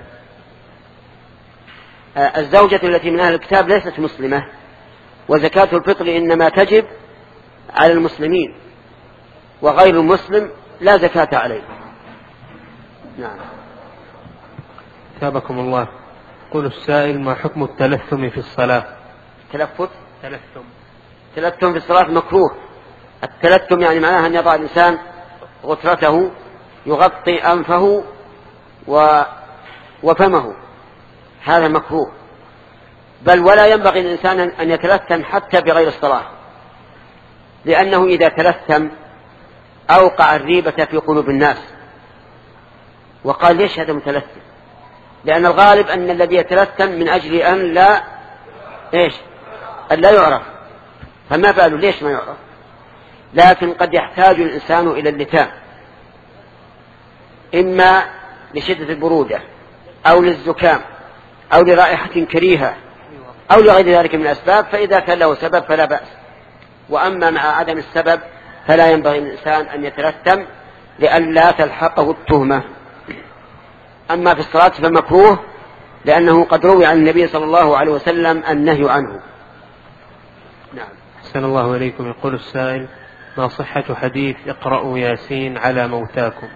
الزوجة التي من أهل الكتاب ليست مسلمة، وزكاة الفطر إنما تجب على المسلمين، وغير المسلم لا زكاة عليه. نعم. سابقكم الله، يقول السائل: ما حكم التلثم في الصلاة؟ تلفت تلثم تلثم في الصلاة مكروه. التلثم يعني معناها أن يضع الإنسان غترته يغطي أنفه و... وفمه، هذا مكروه. بل ولا ينبغي الإنسان أن يتلثم حتى بغير الصلاة، لأنه إذا تلثم أوقع الريبة في قلوب الناس. وقال: ليش هذا متلثم؟ لأن الغالب أن الذي يتلثم من أجل أن لا إيش أن لا يعرف، فما باله ليش ما يعرف. لكن قد يحتاج الإنسان إلى اللتام، إما لشدة البرودة أو للزكام أو لرائحة كريهة أو لغير ذلك من الأسباب، فإذا كان له سبب فلا بأس. وأما مع عدم السبب فلا ينبغي الإنسان أن يتلثم لئلا تلحقه التهمة. أما في الصلاة فمكروه، لأنه قد روي عن النبي صلى الله عليه وسلم النهي عنه. نعم. أحسن الله إليكم. يقول السائل: ما صحة حديث اقرأوا ياسين على موتاكم؟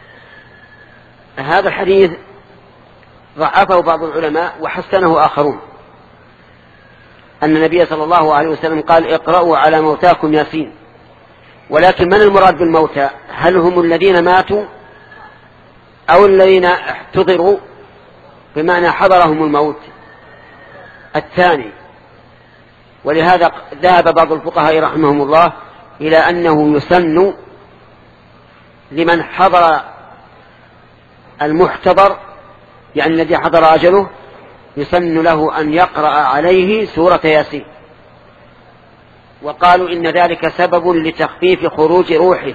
هذا الحديث ضعفه بعض العلماء وحسنه آخرون، أن النبي صلى الله عليه وسلم قال: اقرأوا على موتاكم ياسين. ولكن من المراد بالموتى؟ هل هم الذين ماتوا أو الذين احتضروا بمعنى حضرهم الموت؟ الثاني. ولهذا ذهب بعض الفقهاء رحمهم الله إلى أنه يسن لمن حضر المحتضر، يعني الذي حضر أجله، يسن له أن يقرأ عليه سورة ياسين. وقالوا إن ذلك سبب لتخفيف خروج روحه.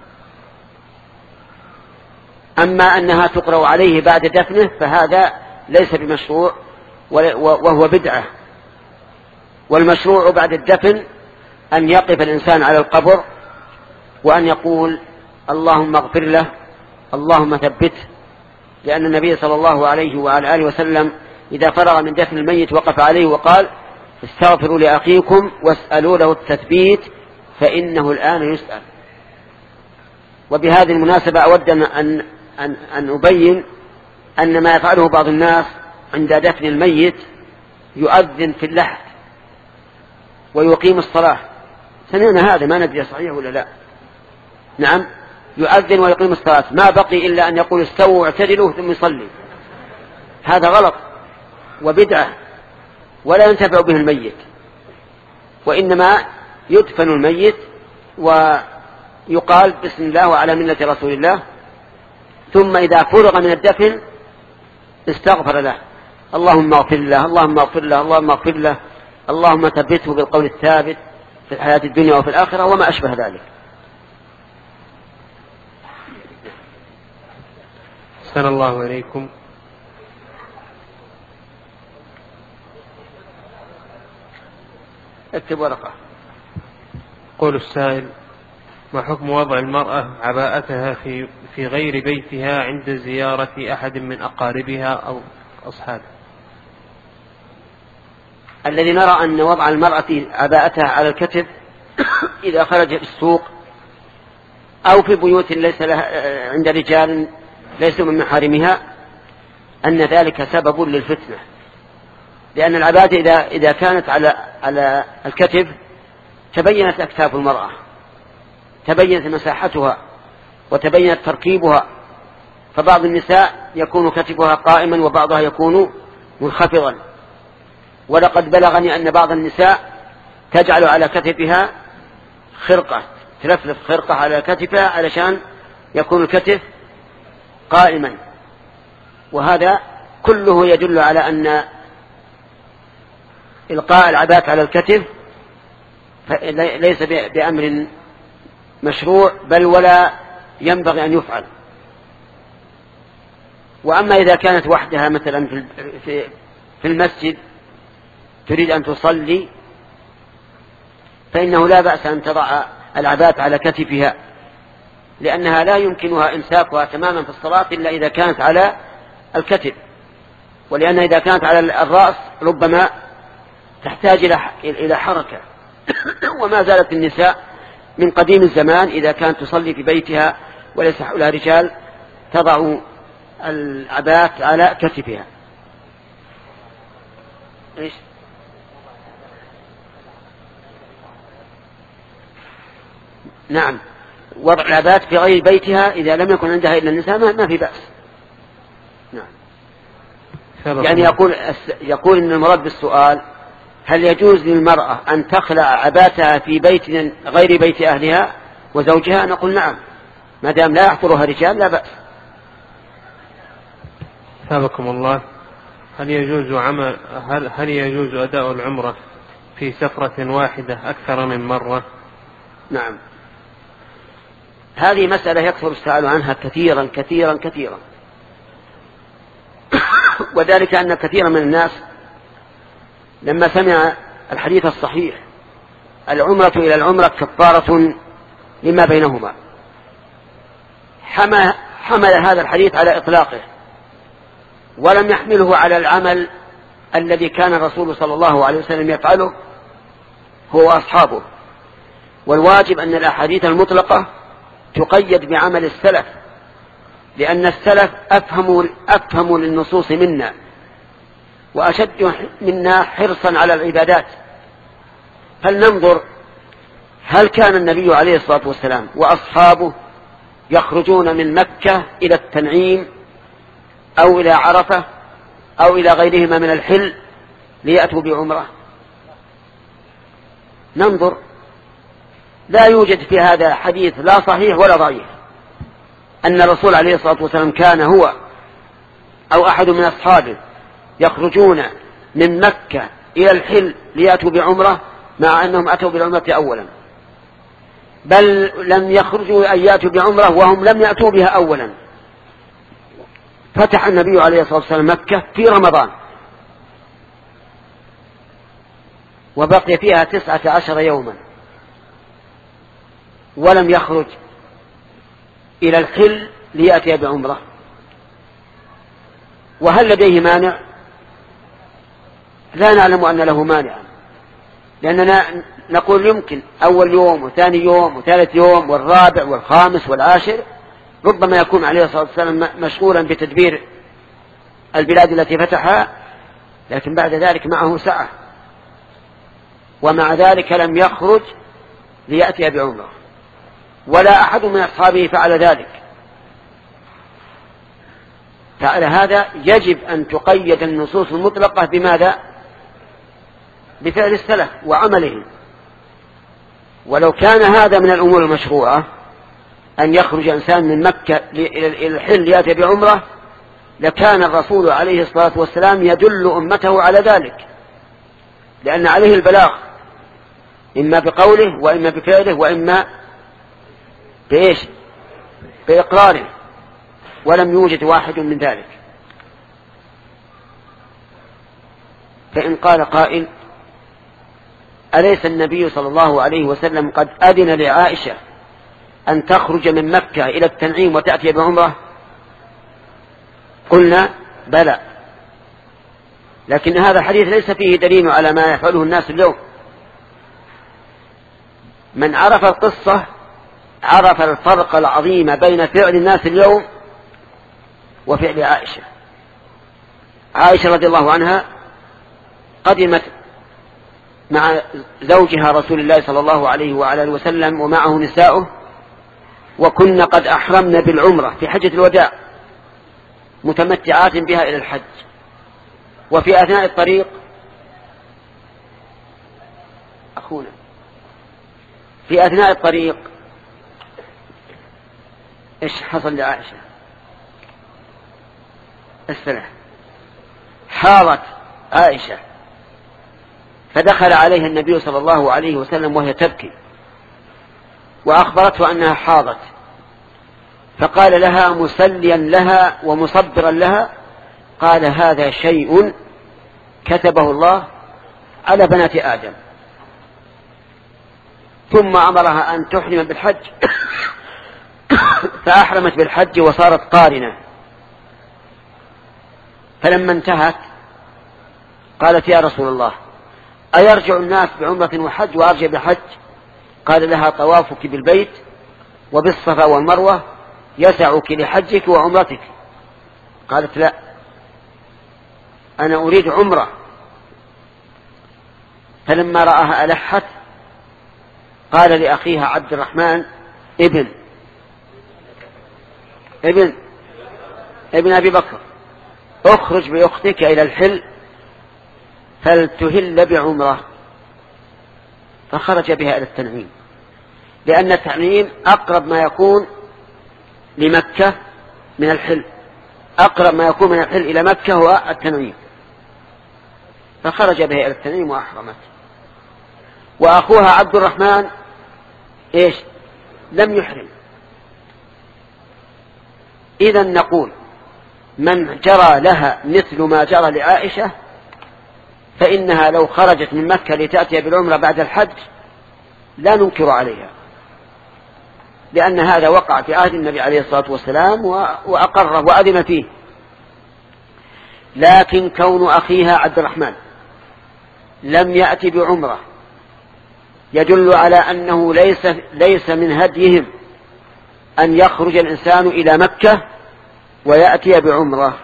أما أنها تقرأ عليه بعد دفنه فهذا ليس بمشروع وهو بدعة. والمشروع بعد الدفن أن يقف الإنسان على القبر وأن يقول: اللهم اغفر له، اللهم ثبته. لأن النبي صلى الله عليه وعلى آله وسلم إذا فرغ من دفن الميت وقف عليه وقال: استغفروا لأخيكم واسألوا له التثبيت فإنه الآن يسأل. وبهذه المناسبة أود أن, أن, أن أبين أن ما يفعله بعض الناس عند دفن الميت يؤذن في اللحد ويقيم الصلاة. سمعنا هذا، ما ندري صحيح ولا لا. نعم، يؤذن ويقيم الصلاة، ما بقي إلا أن يقول استووا واعتدلوا ثم يصلي. هذا غلط وبدعة، ولا ينتفع به الميت، وإنما يدفن الميت ويقال بسم الله وعلى ملة رسول الله، ثم إذا فرغ من الدفن استغفر له، اللهم اغفر له اللهم اغفر له اللهم اغفر له، اللهم ثبته بالقول الثابت في الحياة الدنيا وفي الآخرة، وما أشبه ذلك. أحسن الله إليكم. اكتب ورقة. قول السائل: ما حكم وضع المرأة عباءتها في في غير بيتها عند زيارة أحد من أقاربها أو أصحابها؟ الذي نرى أن وضع المرأة عباءتها على الكتف إذا خرج في السوق أو في بيوت ليس لها عند رجال ليسوا من محارمها أن ذلك سبب للفتنة، لأن العباءة إذا إذا كانت على على الكتف تبينت أكتاف المرأة، تبينت مساحتها وتبينت تركيبها، فبعض النساء يكون كتفها قائما وبعضها يكون منخفضا. ولقد بلغني أن بعض النساء تجعل على كتفها خرقة، تلفلف خرقة على كتفها علشان يكون الكتف قائما، وهذا كله يدل على أن إلقاء العباءة على الكتف ليس بأمر مشروع، بل ولا ينبغي أن يفعل. وأما إذا كانت وحدها مثلا في في المسجد تريد أن تصلي فإنه لا بأس أن تضع العباءة على كتفها، لأنها لا يمكنها إمساكها تماما في الصلاة إلا إذا كانت على الكتف، ولأن إذا كانت على الرأس ربما تحتاج إلى حركة. وما زالت النساء من قديم الزمان إذا كانت تصلي في بيتها وليس حولها رجال تضع العباءة على كتفها. إيش؟ نعم، وضع العباءة في غير بيتها إذا لم يكن عندها إلا النساء ما في بأس. نعم. يعني يقول يقول إن المراد بالسؤال: هل يجوز للمرأة أن تخلع عباءتها في بيت غير بيت أهلها وزوجها؟ نقول نعم، ما دام لا يحضرها رجال لا بأس. ثابكم الله. هل يجوز عمل هل هل يجوز أداء العمرة في سفرة واحدة أكثر من مرة؟ نعم، هذه مسألة يكثر السؤال عنها كثيرا كثيرا كثيرا وذلك أن كثيرا من الناس لما سمع الحديث الصحيح العمرة إلى العمرة كفارة لما بينهما حمل هذا الحديث على إطلاقه، ولم يحمله على العمل الذي كان الرسول صلى الله عليه وسلم يفعله هو أصحابه. والواجب أن الأحاديث المطلقة تقيد بعمل السلف، لأن السلف أفهموا, أفهموا للنصوص منا وأشد منا حرصا على العبادات. فلننظر هل كان النبي عليه الصلاة والسلام وأصحابه يخرجون من مكة إلى التنعيم أو إلى عرفة أو إلى غيرهما من الحل ليأتوا بعمرة؟ ننظر، لا يوجد في هذا حديث لا صحيح ولا ضعيف أن الرسول عليه الصلاة والسلام كان هو أو أحد من أصحابه يخرجون من مكة إلى الحل ليأتوا بعمرة مع أنهم أتوا بالعمرة أولا، بل لم يخرجوا أن يأتوا بعمرة وهم لم يأتوا بها أولا. فتح النبي عليه الصلاة والسلام مكة في رمضان وبقي فيها تسعة عشر يوما ولم يخرج إلى الحل ليأتي بعمرة. وهل لديه مانع؟ لا نعلم أن له مانع، لأننا نقول يمكن أول يوم وثاني يوم وثالث يوم والرابع والخامس والعاشر ربما يكون عليه الصلاة والسلام مشغولا بتدبير البلاد التي فتحها، لكن بعد ذلك معه سعة. ومع ذلك لم يخرج ليأتي بعمرة، ولا أحد من أصحابه فعل ذلك. فعلى هذا يجب أن تقيد النصوص المطلقة بماذا؟ بفعل السلف وعملهم. ولو كان هذا من الأمور المشروعة أن يخرج إنسان من مكة إلى الحل ليأتي بعمرة، لكان الرسول عليه الصلاة والسلام يدل أمته على ذلك، لأن عليه البلاغ إما بقوله وإما بفعله وإما بإيش؟ بإقراره، ولم يوجد واحد من ذلك. فإن قال قائل: أليس النبي صلى الله عليه وسلم قد أذن لعائشة أن تخرج من مكة إلى التنعيم وتأتي بعمرة؟ قلنا: بلى، لكن هذا الحديث ليس فيه دليل على ما يفعله الناس اليوم. من عرف القصة عرف الفرق العظيم بين فعل الناس اليوم وفعل عائشة. عائشة رضي الله عنها قدمت مع زوجها رسول الله صلى الله عليه وعلى آله وسلم ومعه نساؤه، وكن قد أحرمن بالعمرة في حجة الوداع متمتعات بها إلى الحج. وفي أثناء الطريق أخونا في أثناء الطريق إيش حصل لعائشة؟ السلام، حاضت عائشة، فدخل عليها النبي صلى الله عليه وسلم وهي تبكي، وأخبرته أنها حاضت، فقال لها مسليا لها ومصبرا لها: قال هذا شيء كتبه الله على بنات آدم. ثم أمرها أن تحرم بالحج فأحرمت بالحج وصارت قارنة. فلما انتهت قالت: يا رسول الله، أيرجع الناس بعمرة وحج وأرجع بحج؟ قال لها: طوافك بالبيت وبالصفا والمروة يسعك لحجك وعمرتك. قالت: لا، أنا أريد عمرة. فلما رآها ألحت قال لأخيها عبد الرحمن ابن ابن ابن أبي بكر: اخرج بأختك إلى الحل فلتهل بعمرة. فخرج بها إلى التنعيم، لأن التنعيم أقرب ما يكون لمكة من الحل، أقرب ما يكون من الحل إلى مكة هو التنعيم. فخرج بها إلى التنعيم وأحرمت. وأخوها عبد الرحمن إيش؟ لم يحرم. إذن نقول: من جرى لها مثل ما جرى لعائشة فإنها لو خرجت من مكة لتأتي بالعمرة بعد الحج لا ننكر عليها، لأن هذا وقع في عهد النبي عليه الصلاة والسلام وأقره وأذن فيه. لكن كون أخيها عبد الرحمن لم يأتي بعمرة يدل على أنه ليس, ليس من هديهم أن يخرج الإنسان إلى مكة ويأتي بعمرة،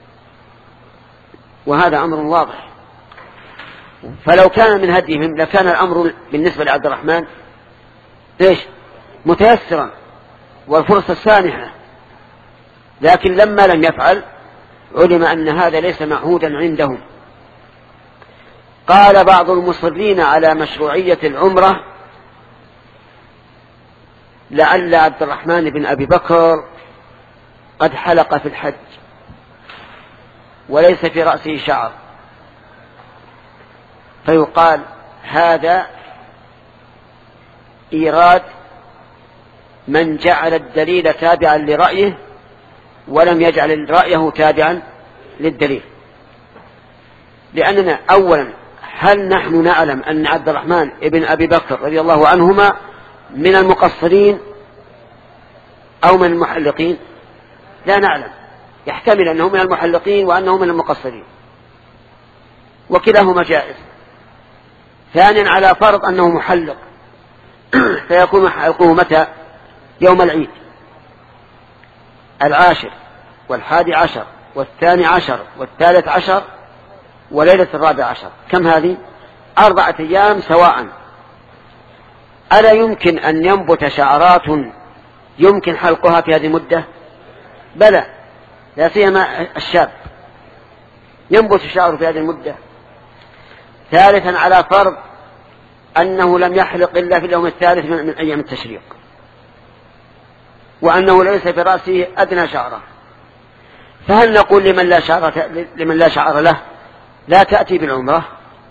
وهذا أمر واضح. فلو كان من هديهم لكان الأمر بالنسبة لعبد الرحمن إيش؟ متيسرا والفرصة سانحة، لكن لما لم يفعل علم أن هذا ليس معهودا عندهم. قال بعض المصرين على مشروعية العمرة: لعل عبد الرحمن بن أبي بكر قد حلق في الحج وليس في رأسه شعر، فيقال هذا إيراد من جعل الدليل تابعا لرأيه ولم يجعل رأيه تابعا للدليل. لأننا أولا هل نحن نعلم أن عبد الرحمن ابن أبي بكر رضي الله عنهما من المقصرين أو من المحلقين؟ لا نعلم، يحتمل أنه من المحلقين وأنه من المقصرين، وكلاهما جائز. ثانيا على فرض أنه محلق فيكون حلقه متى؟ يوم العيد العاشر والحادي عشر والثاني عشر والثالث عشر وليلة الرابع عشر. كم هذه؟ أربعة أيام سواء. ألا يمكن أن ينبت شعرات يمكن حلقها في هذه المدة؟ بلى، لا سيما الشاب ينبت شعره في هذه المدة. ثالثا على فرض أنه لم يحلق إلا في اليوم الثالث من أيام التشريق، وأنه ليس في رأسه أدنى شعرة، فهل نقول لمن لا شعر لمن لا شعر له لا تأتي بالعمرة؟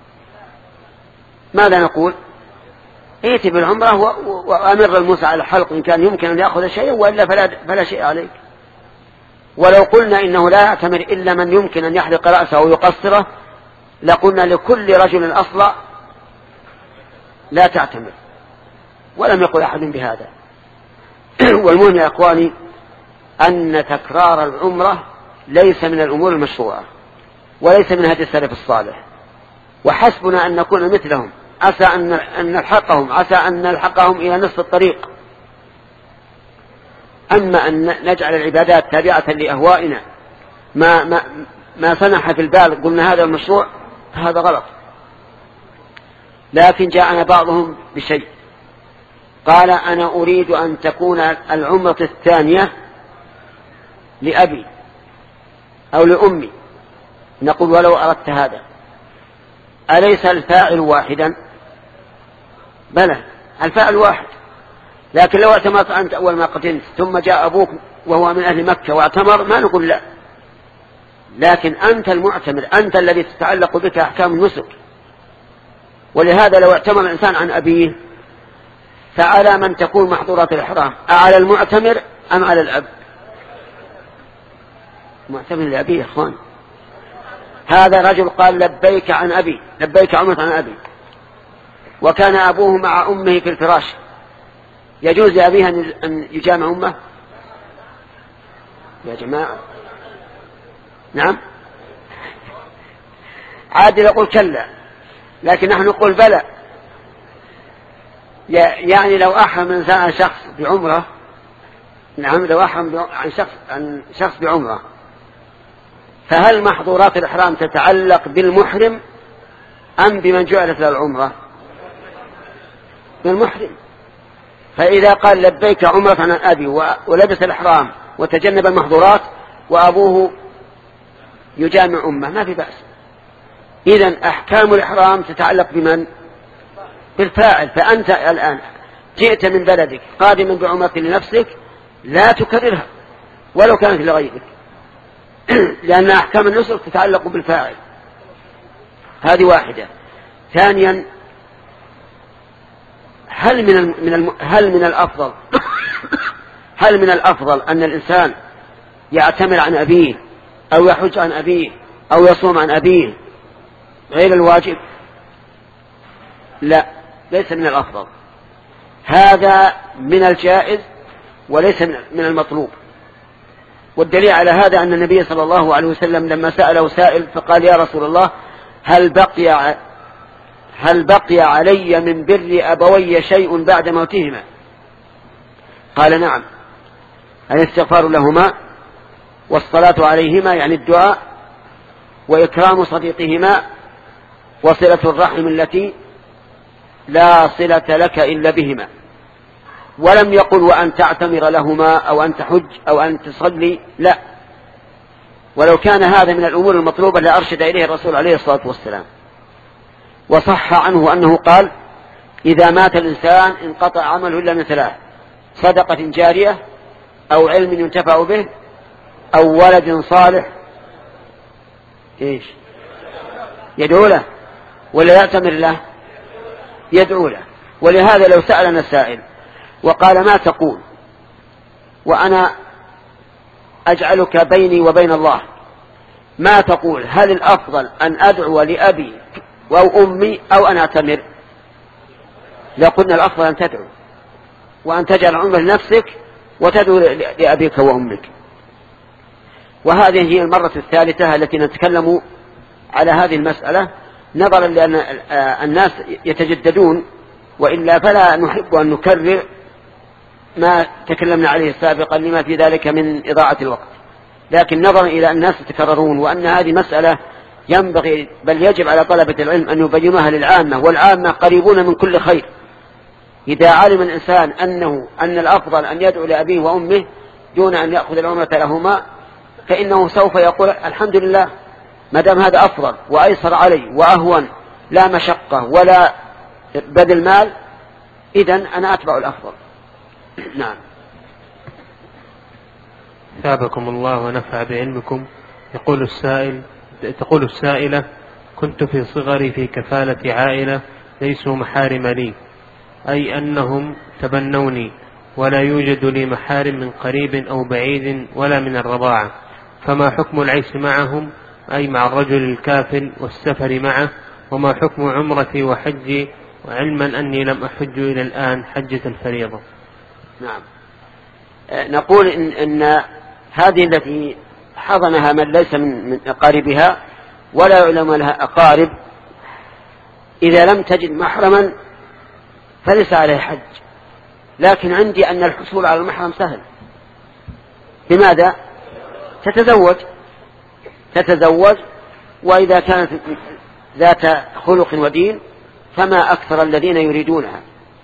ماذا نقول؟ ائتي بالعمرة وأمر الموسى على الحلق إن كان يمكن أن يأخذ شيئا، وإلا فلا, فلا شيء عليك. ولو قلنا إنه لا يعتمر إلا من يمكن أن يحلق رأسه ويقصره لقلنا لكل رجل أصلع لا تعتمر، ولم يقل أحد بهذا. والمهم يا أخواني أن تكرار العمرة ليس من الأمور المشروعة وليس من هدي السلف الصالح، وحسبنا أن نكون مثلهم، عسى أن نلحقهم، عسى أن نلحقهم إلى نصف الطريق. أما أن نجعل العبادات تابعة لأهوائنا ما, ما, ما سنح في البال قلنا هذا المشروع، هذا غلط. لكن جاءنا بعضهم بشيء، قال أنا أريد أن تكون العمرة الثانية لأبي أو لأمي. نقول ولو أردت هذا أليس الفاعل واحدا؟ بلى الفاعل واحد، لكن لو اعتمرت أنت أول ما قدمت ثم جاء أبوك وهو من أهل مكة واعتمر ما نقول لا، لكن أنت المعتمر، أنت الذي تتعلق بك أحكام النسك. ولهذا لو اعتمر الإنسان عن أبيه فعلى من تكون محظورات الإحرام، أعلى المعتمر أم على الأب؟ معتمر لأبيه يا أخوان. هذا رجل قال لبيك عن أبي، لبيك عمرة عن أبي، وكان أبوه مع أمه في الفراش، يجوز لأبيه أن يجامع أمه يا جماعة؟ نعم، عادل يقول كلا، لكن نحن نقول بلى. يعني لو أحرم إنسان عن شخص بعمرة، نعم لو أحرم عن شخص عن شخص بعمرة، فهل محظورات الإحرام تتعلق بالمحرم أم بمن جعلت له العمرة؟ بالمحرم. فإذا قال لبيك عمرة عن أبي ولبس الإحرام وتجنب المحظورات وأبوه يجامع أمه ما في بأس. إذن أحكام الإحرام تتعلق بمن؟ بالفاعل. فأنت الآن جئت من بلدك قادما بعمرة لنفسك لا تكررها ولو كانت لغيرك، لأن أحكام النسك تتعلق بالفاعل. هذه واحدة. ثانيا هل من من الم... هل من الأفضل هل من الأفضل أن الإنسان يعتمر عن أبيه أو يحج عن أبيه أو يصوم عن أبيه غير الواجب؟ لا، ليس من الأفضل، هذا من الجائز وليس من المطلوب. والدليل على هذا أن النبي صلى الله عليه وسلم لما سأله سائل فقال يا رسول الله هل بقي هل بقي علي من بر أبوي شيء بعد موتهما؟ قال نعم، الاستغفار لهما والصلاة عليهما يعني الدعاء، وإكرام صديقهما، وصلة الرحم التي لا صلة لك إلا بهما. ولم يقل وأن تعتمر لهما أو أن تحج أو أن تصلي، لا، ولو كان هذا من الأمور المطلوبة لأرشد إليه الرسول عليه الصلاة والسلام. وصح عنه أنه قال إذا مات الإنسان انقطع عمله إلا من ثلاث: صدقة جارية أو علم ينتفع به أو ولد صالح إيش يدعو له ولا يأتمر له يدعو له. ولهذا لو سألنا السائل وقال ما تقول وأنا أجعلك بيني وبين الله، ما تقول؟ هل الأفضل أن أدعو لأبي أو أمي أو أن أعتمر؟ لقلنا الأفضل أن تدعو وأن تجعل عمر لنفسك وتدعو لأبيك وأمك. وهذه هي المرة الثالثة التي نتكلم على هذه المسألة، نظرا لأن الناس يتجددون، وإلا فلا نحب أن نكرر ما تكلمنا عليه سابقا لما في ذلك من إضاعة الوقت. لكن نظرا إلى الناس يتكررون وأن هذه مسألة ينبغي بل يجب على طلبة العلم أن يبينوها للعامة، والعامة قريبون من كل خير. إذا علم الإنسان أنه أن الأفضل أن يدعو لأبيه وأمه دون أن يأخذ العمرة لهما، فإنه سوف يقول الحمد لله ما دام هذا أفضل وأيسر علي وأهون، لا مشقة ولا بذل مال، إذن أنا أتبع الأفضل. نعم. ثابكم الله ونفع بعلمكم. يقول السائل تقول السائلة: كنت في صغري في كفالة عائلة ليسوا محارم لي، أي أنهم تبنوني، ولا يوجد لي محارم من قريب أو بعيد ولا من الرضاعة، فما حكم العيش معهم أي مع الرجل الكافل والسفر معه؟ وما حكم عمرتي وحجي، وعلما أني لم أحج إلى الآن حجة الفريضة؟ نعم. نقول إن, إن هذه التي حضنها من ليس من أقاربها ولا يعلم لها أقارب، إذا لم تجد محرما فليس عليه حج. لكن عندي أن الحصول على المحرم سهل. بماذا؟ تتزوج تتزوج وإذا كانت ذات خلق ودين فما أكثر الذين يريدونها.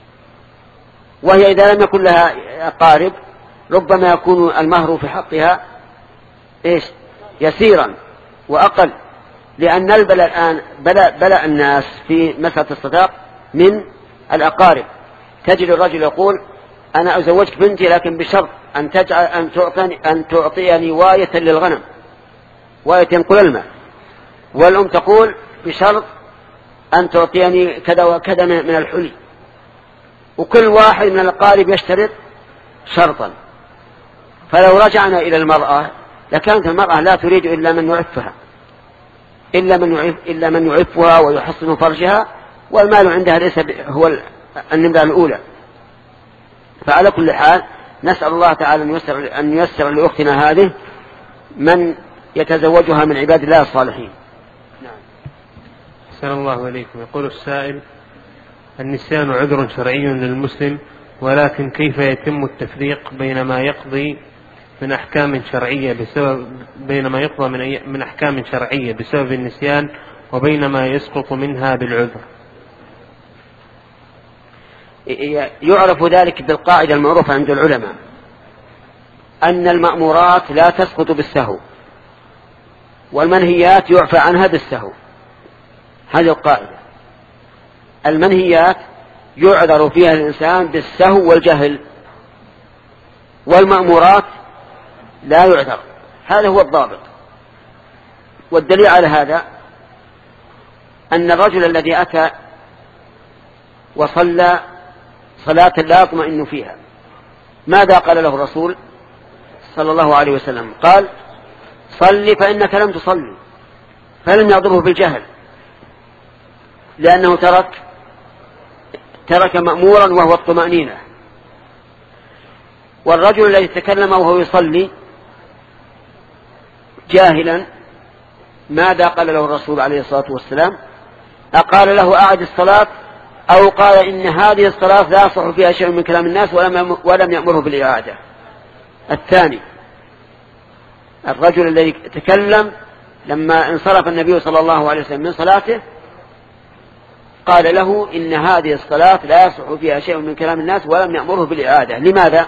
وهي إذا لم يكن لها أقارب ربما يكون المهر في حقها إيش؟ يسيرا وأقل، لأن البلاء الآن بلاء, بلاء الناس في مسألة الصداق من الأقارب. تجد الرجل يقول أنا أزوجك بنتي لكن بشرط أن تجعل أن تعطيني أن تعطيني واية للغنم، واية ينقل الماء، والأم تقول بشرط أن تعطيني كذا وكذا من الحلي، وكل واحد من الأقارب يشترط شرطا. فلو رجعنا إلى المرأة لكانت المرأة لا تريد إلا من يعفها إلا من يعف إلا من يعفها ويحصن فرجها، والمال عندها ليس هو النمرة الأولى. فعلى كل حال نسأل الله تعالى أن ييسر أن ييسر لأختنا هذه من يتزوجها من عباد الله الصالحين. نعم. أحسن الله إليكم. يقول السائل: النسيان عذر شرعي للمسلم، ولكن كيف يتم التفريق بين ما يقضي من أحكام شرعية بسبب بين ما يقضى من, من أحكام شرعية بسبب النسيان وبين ما يسقط منها بالعذر؟ يعرف ذلك بالقاعدة المعروفة عند العلماء أن المأمورات لا تسقط بالسهو، والمنهيات يعفى عنها بالسهو. هذه القاعدة. المنهيات يعذر فيها الإنسان بالسهو والجهل، والمأمورات لا يعذر. هذا هو الضابط. والدليل على هذا أن الرجل الذي أتى وصلى صلاة لا يطمئن فيها، ماذا قال له الرسول صلى الله عليه وسلم؟ قال: صل فإنك لم تصلي. فلم يضره بالجهل، لأنه ترك ترك مأمورا وهو الطمأنينة. والرجل الذي تكلم وهو يصلي جاهلا، ماذا قال له الرسول عليه الصلاة والسلام؟ أقال له أعد الصلاة، أو قال إن هذه الصلاة لا يصح فيها شيء من كلام الناس ولم يأمره بالإعادة؟ الثاني، الرجل الذي تكلم لما انصرف النبي صلى الله عليه وسلم من صلاته قال له إن هذه الصلاة لا يصح فيها شيء من كلام الناس ولم يأمره بالإعادة. لماذا؟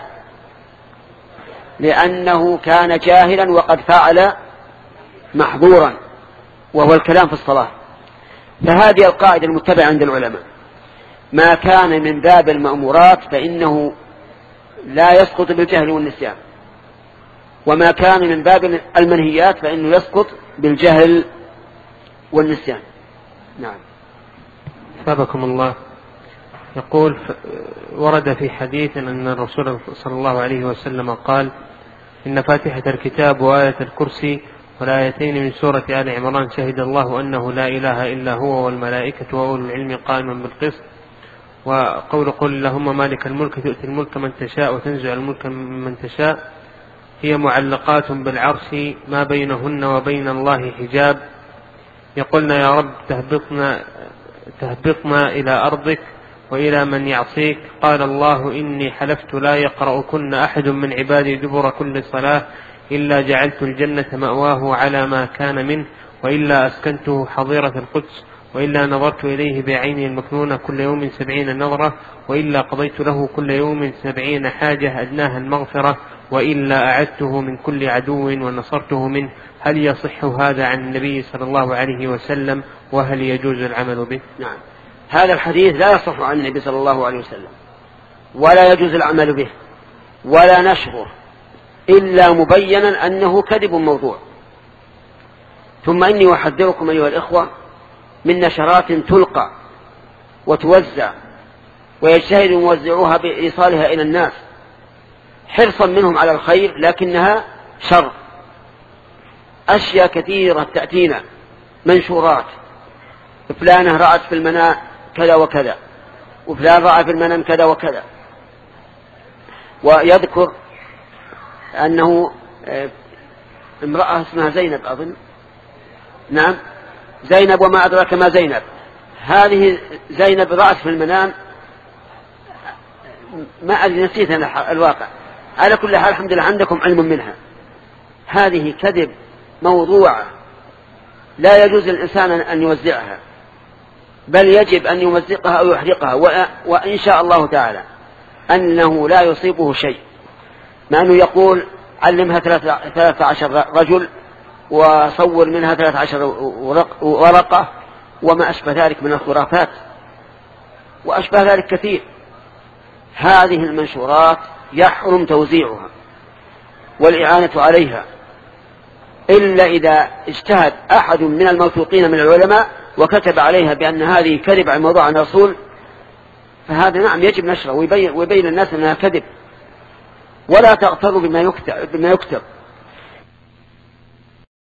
لأنه كان جاهلا وقد فعل محظورا وهو الكلام في الصلاة. فهذه القاعدة المتبعة عند العلماء: ما كان من باب المأمورات فإنه لا يسقط بالجهل والنسيان، وما كان من باب المنهيات فإنه يسقط بالجهل والنسيان. نعم. أثابكم الله. يقول: ورد في حديث أن الرسول صلى الله عليه وسلم قال: إن فاتحة الكتاب وآية الكرسي والآيتين من سورة آل عمران شهد الله أنه لا إله إلا هو والملائكة وأولو العلم قائما بالقسط. وقول قل اللهم مالك الملك تؤتي الملك من تشاء وتنزع الملك من تشاء هي معلقات بالعرش ما بينهن وبين الله حجاب، يقولنا يا رب تهبطنا, تهبطنا إلى أرضك وإلى من يعصيك. قال الله: إني حلفت لا يقرأكن أحد من عبادي دبر كل صلاة إلا جعلت الجنة مأواه على ما كان منه وإلا أسكنته حظيرة القدس، وإلا نظرت إليه بعيني المكنونة كل يوم سبعين نظرة، وإلا قضيت له كل يوم سبعين حاجة أدناها المغفرة، وإلا أعدته من كل عدو ونصرته منه. هل يصح هذا عن النبي صلى الله عليه وسلم؟ وهل يجوز العمل به؟ نعم، هذا الحديث لا يصح عن النبي صلى الله عليه وسلم، ولا يجوز العمل به ولا نشره إلا مبينا أنه كذب موضوع. ثم إني أحذركم أيها الإخوة من نشرات تلقى وتوزع ويجتهد موزعوها بإيصالها إلى الناس حرصا منهم على الخير، لكنها شر. أشياء كثيرة تأتينا منشورات، فلانة رأت في المنام كذا وكذا، وفلان رأى في المنام كذا وكذا، ويذكر أنه امرأة اسمها زينب أظن، نعم زينب وما أدراك ما زينب، هذه زينب رأت في المنام ما أدري نسيت أنا الواقع، على كل حال الحمد لله عندكم علم منها. هذه كذب موضوعة لا يجوز للإنسان أن يوزعها، بل يجب أن يمزقها أو يحرقها، وإن شاء الله تعالى أنه لا يصيبه شيء، مع أنه يقول علمها ثلاثة عشر رجل وصور منها ثلاثة عشر ورقة وما أشبه ذلك من الخرافات وأشبه ذلك كثير. هذه المنشورات يحرم توزيعها والإعانة عليها إلا إذا اجتهد أحد من الموثوقين من العلماء وكتب عليها بأن هذه كذب عن موضوع عن الرسول، فهذا نعم يجب نشره ويبين, ويبين الناس أنها كذب، ولا تغتروا بما يكتب, بما يكتب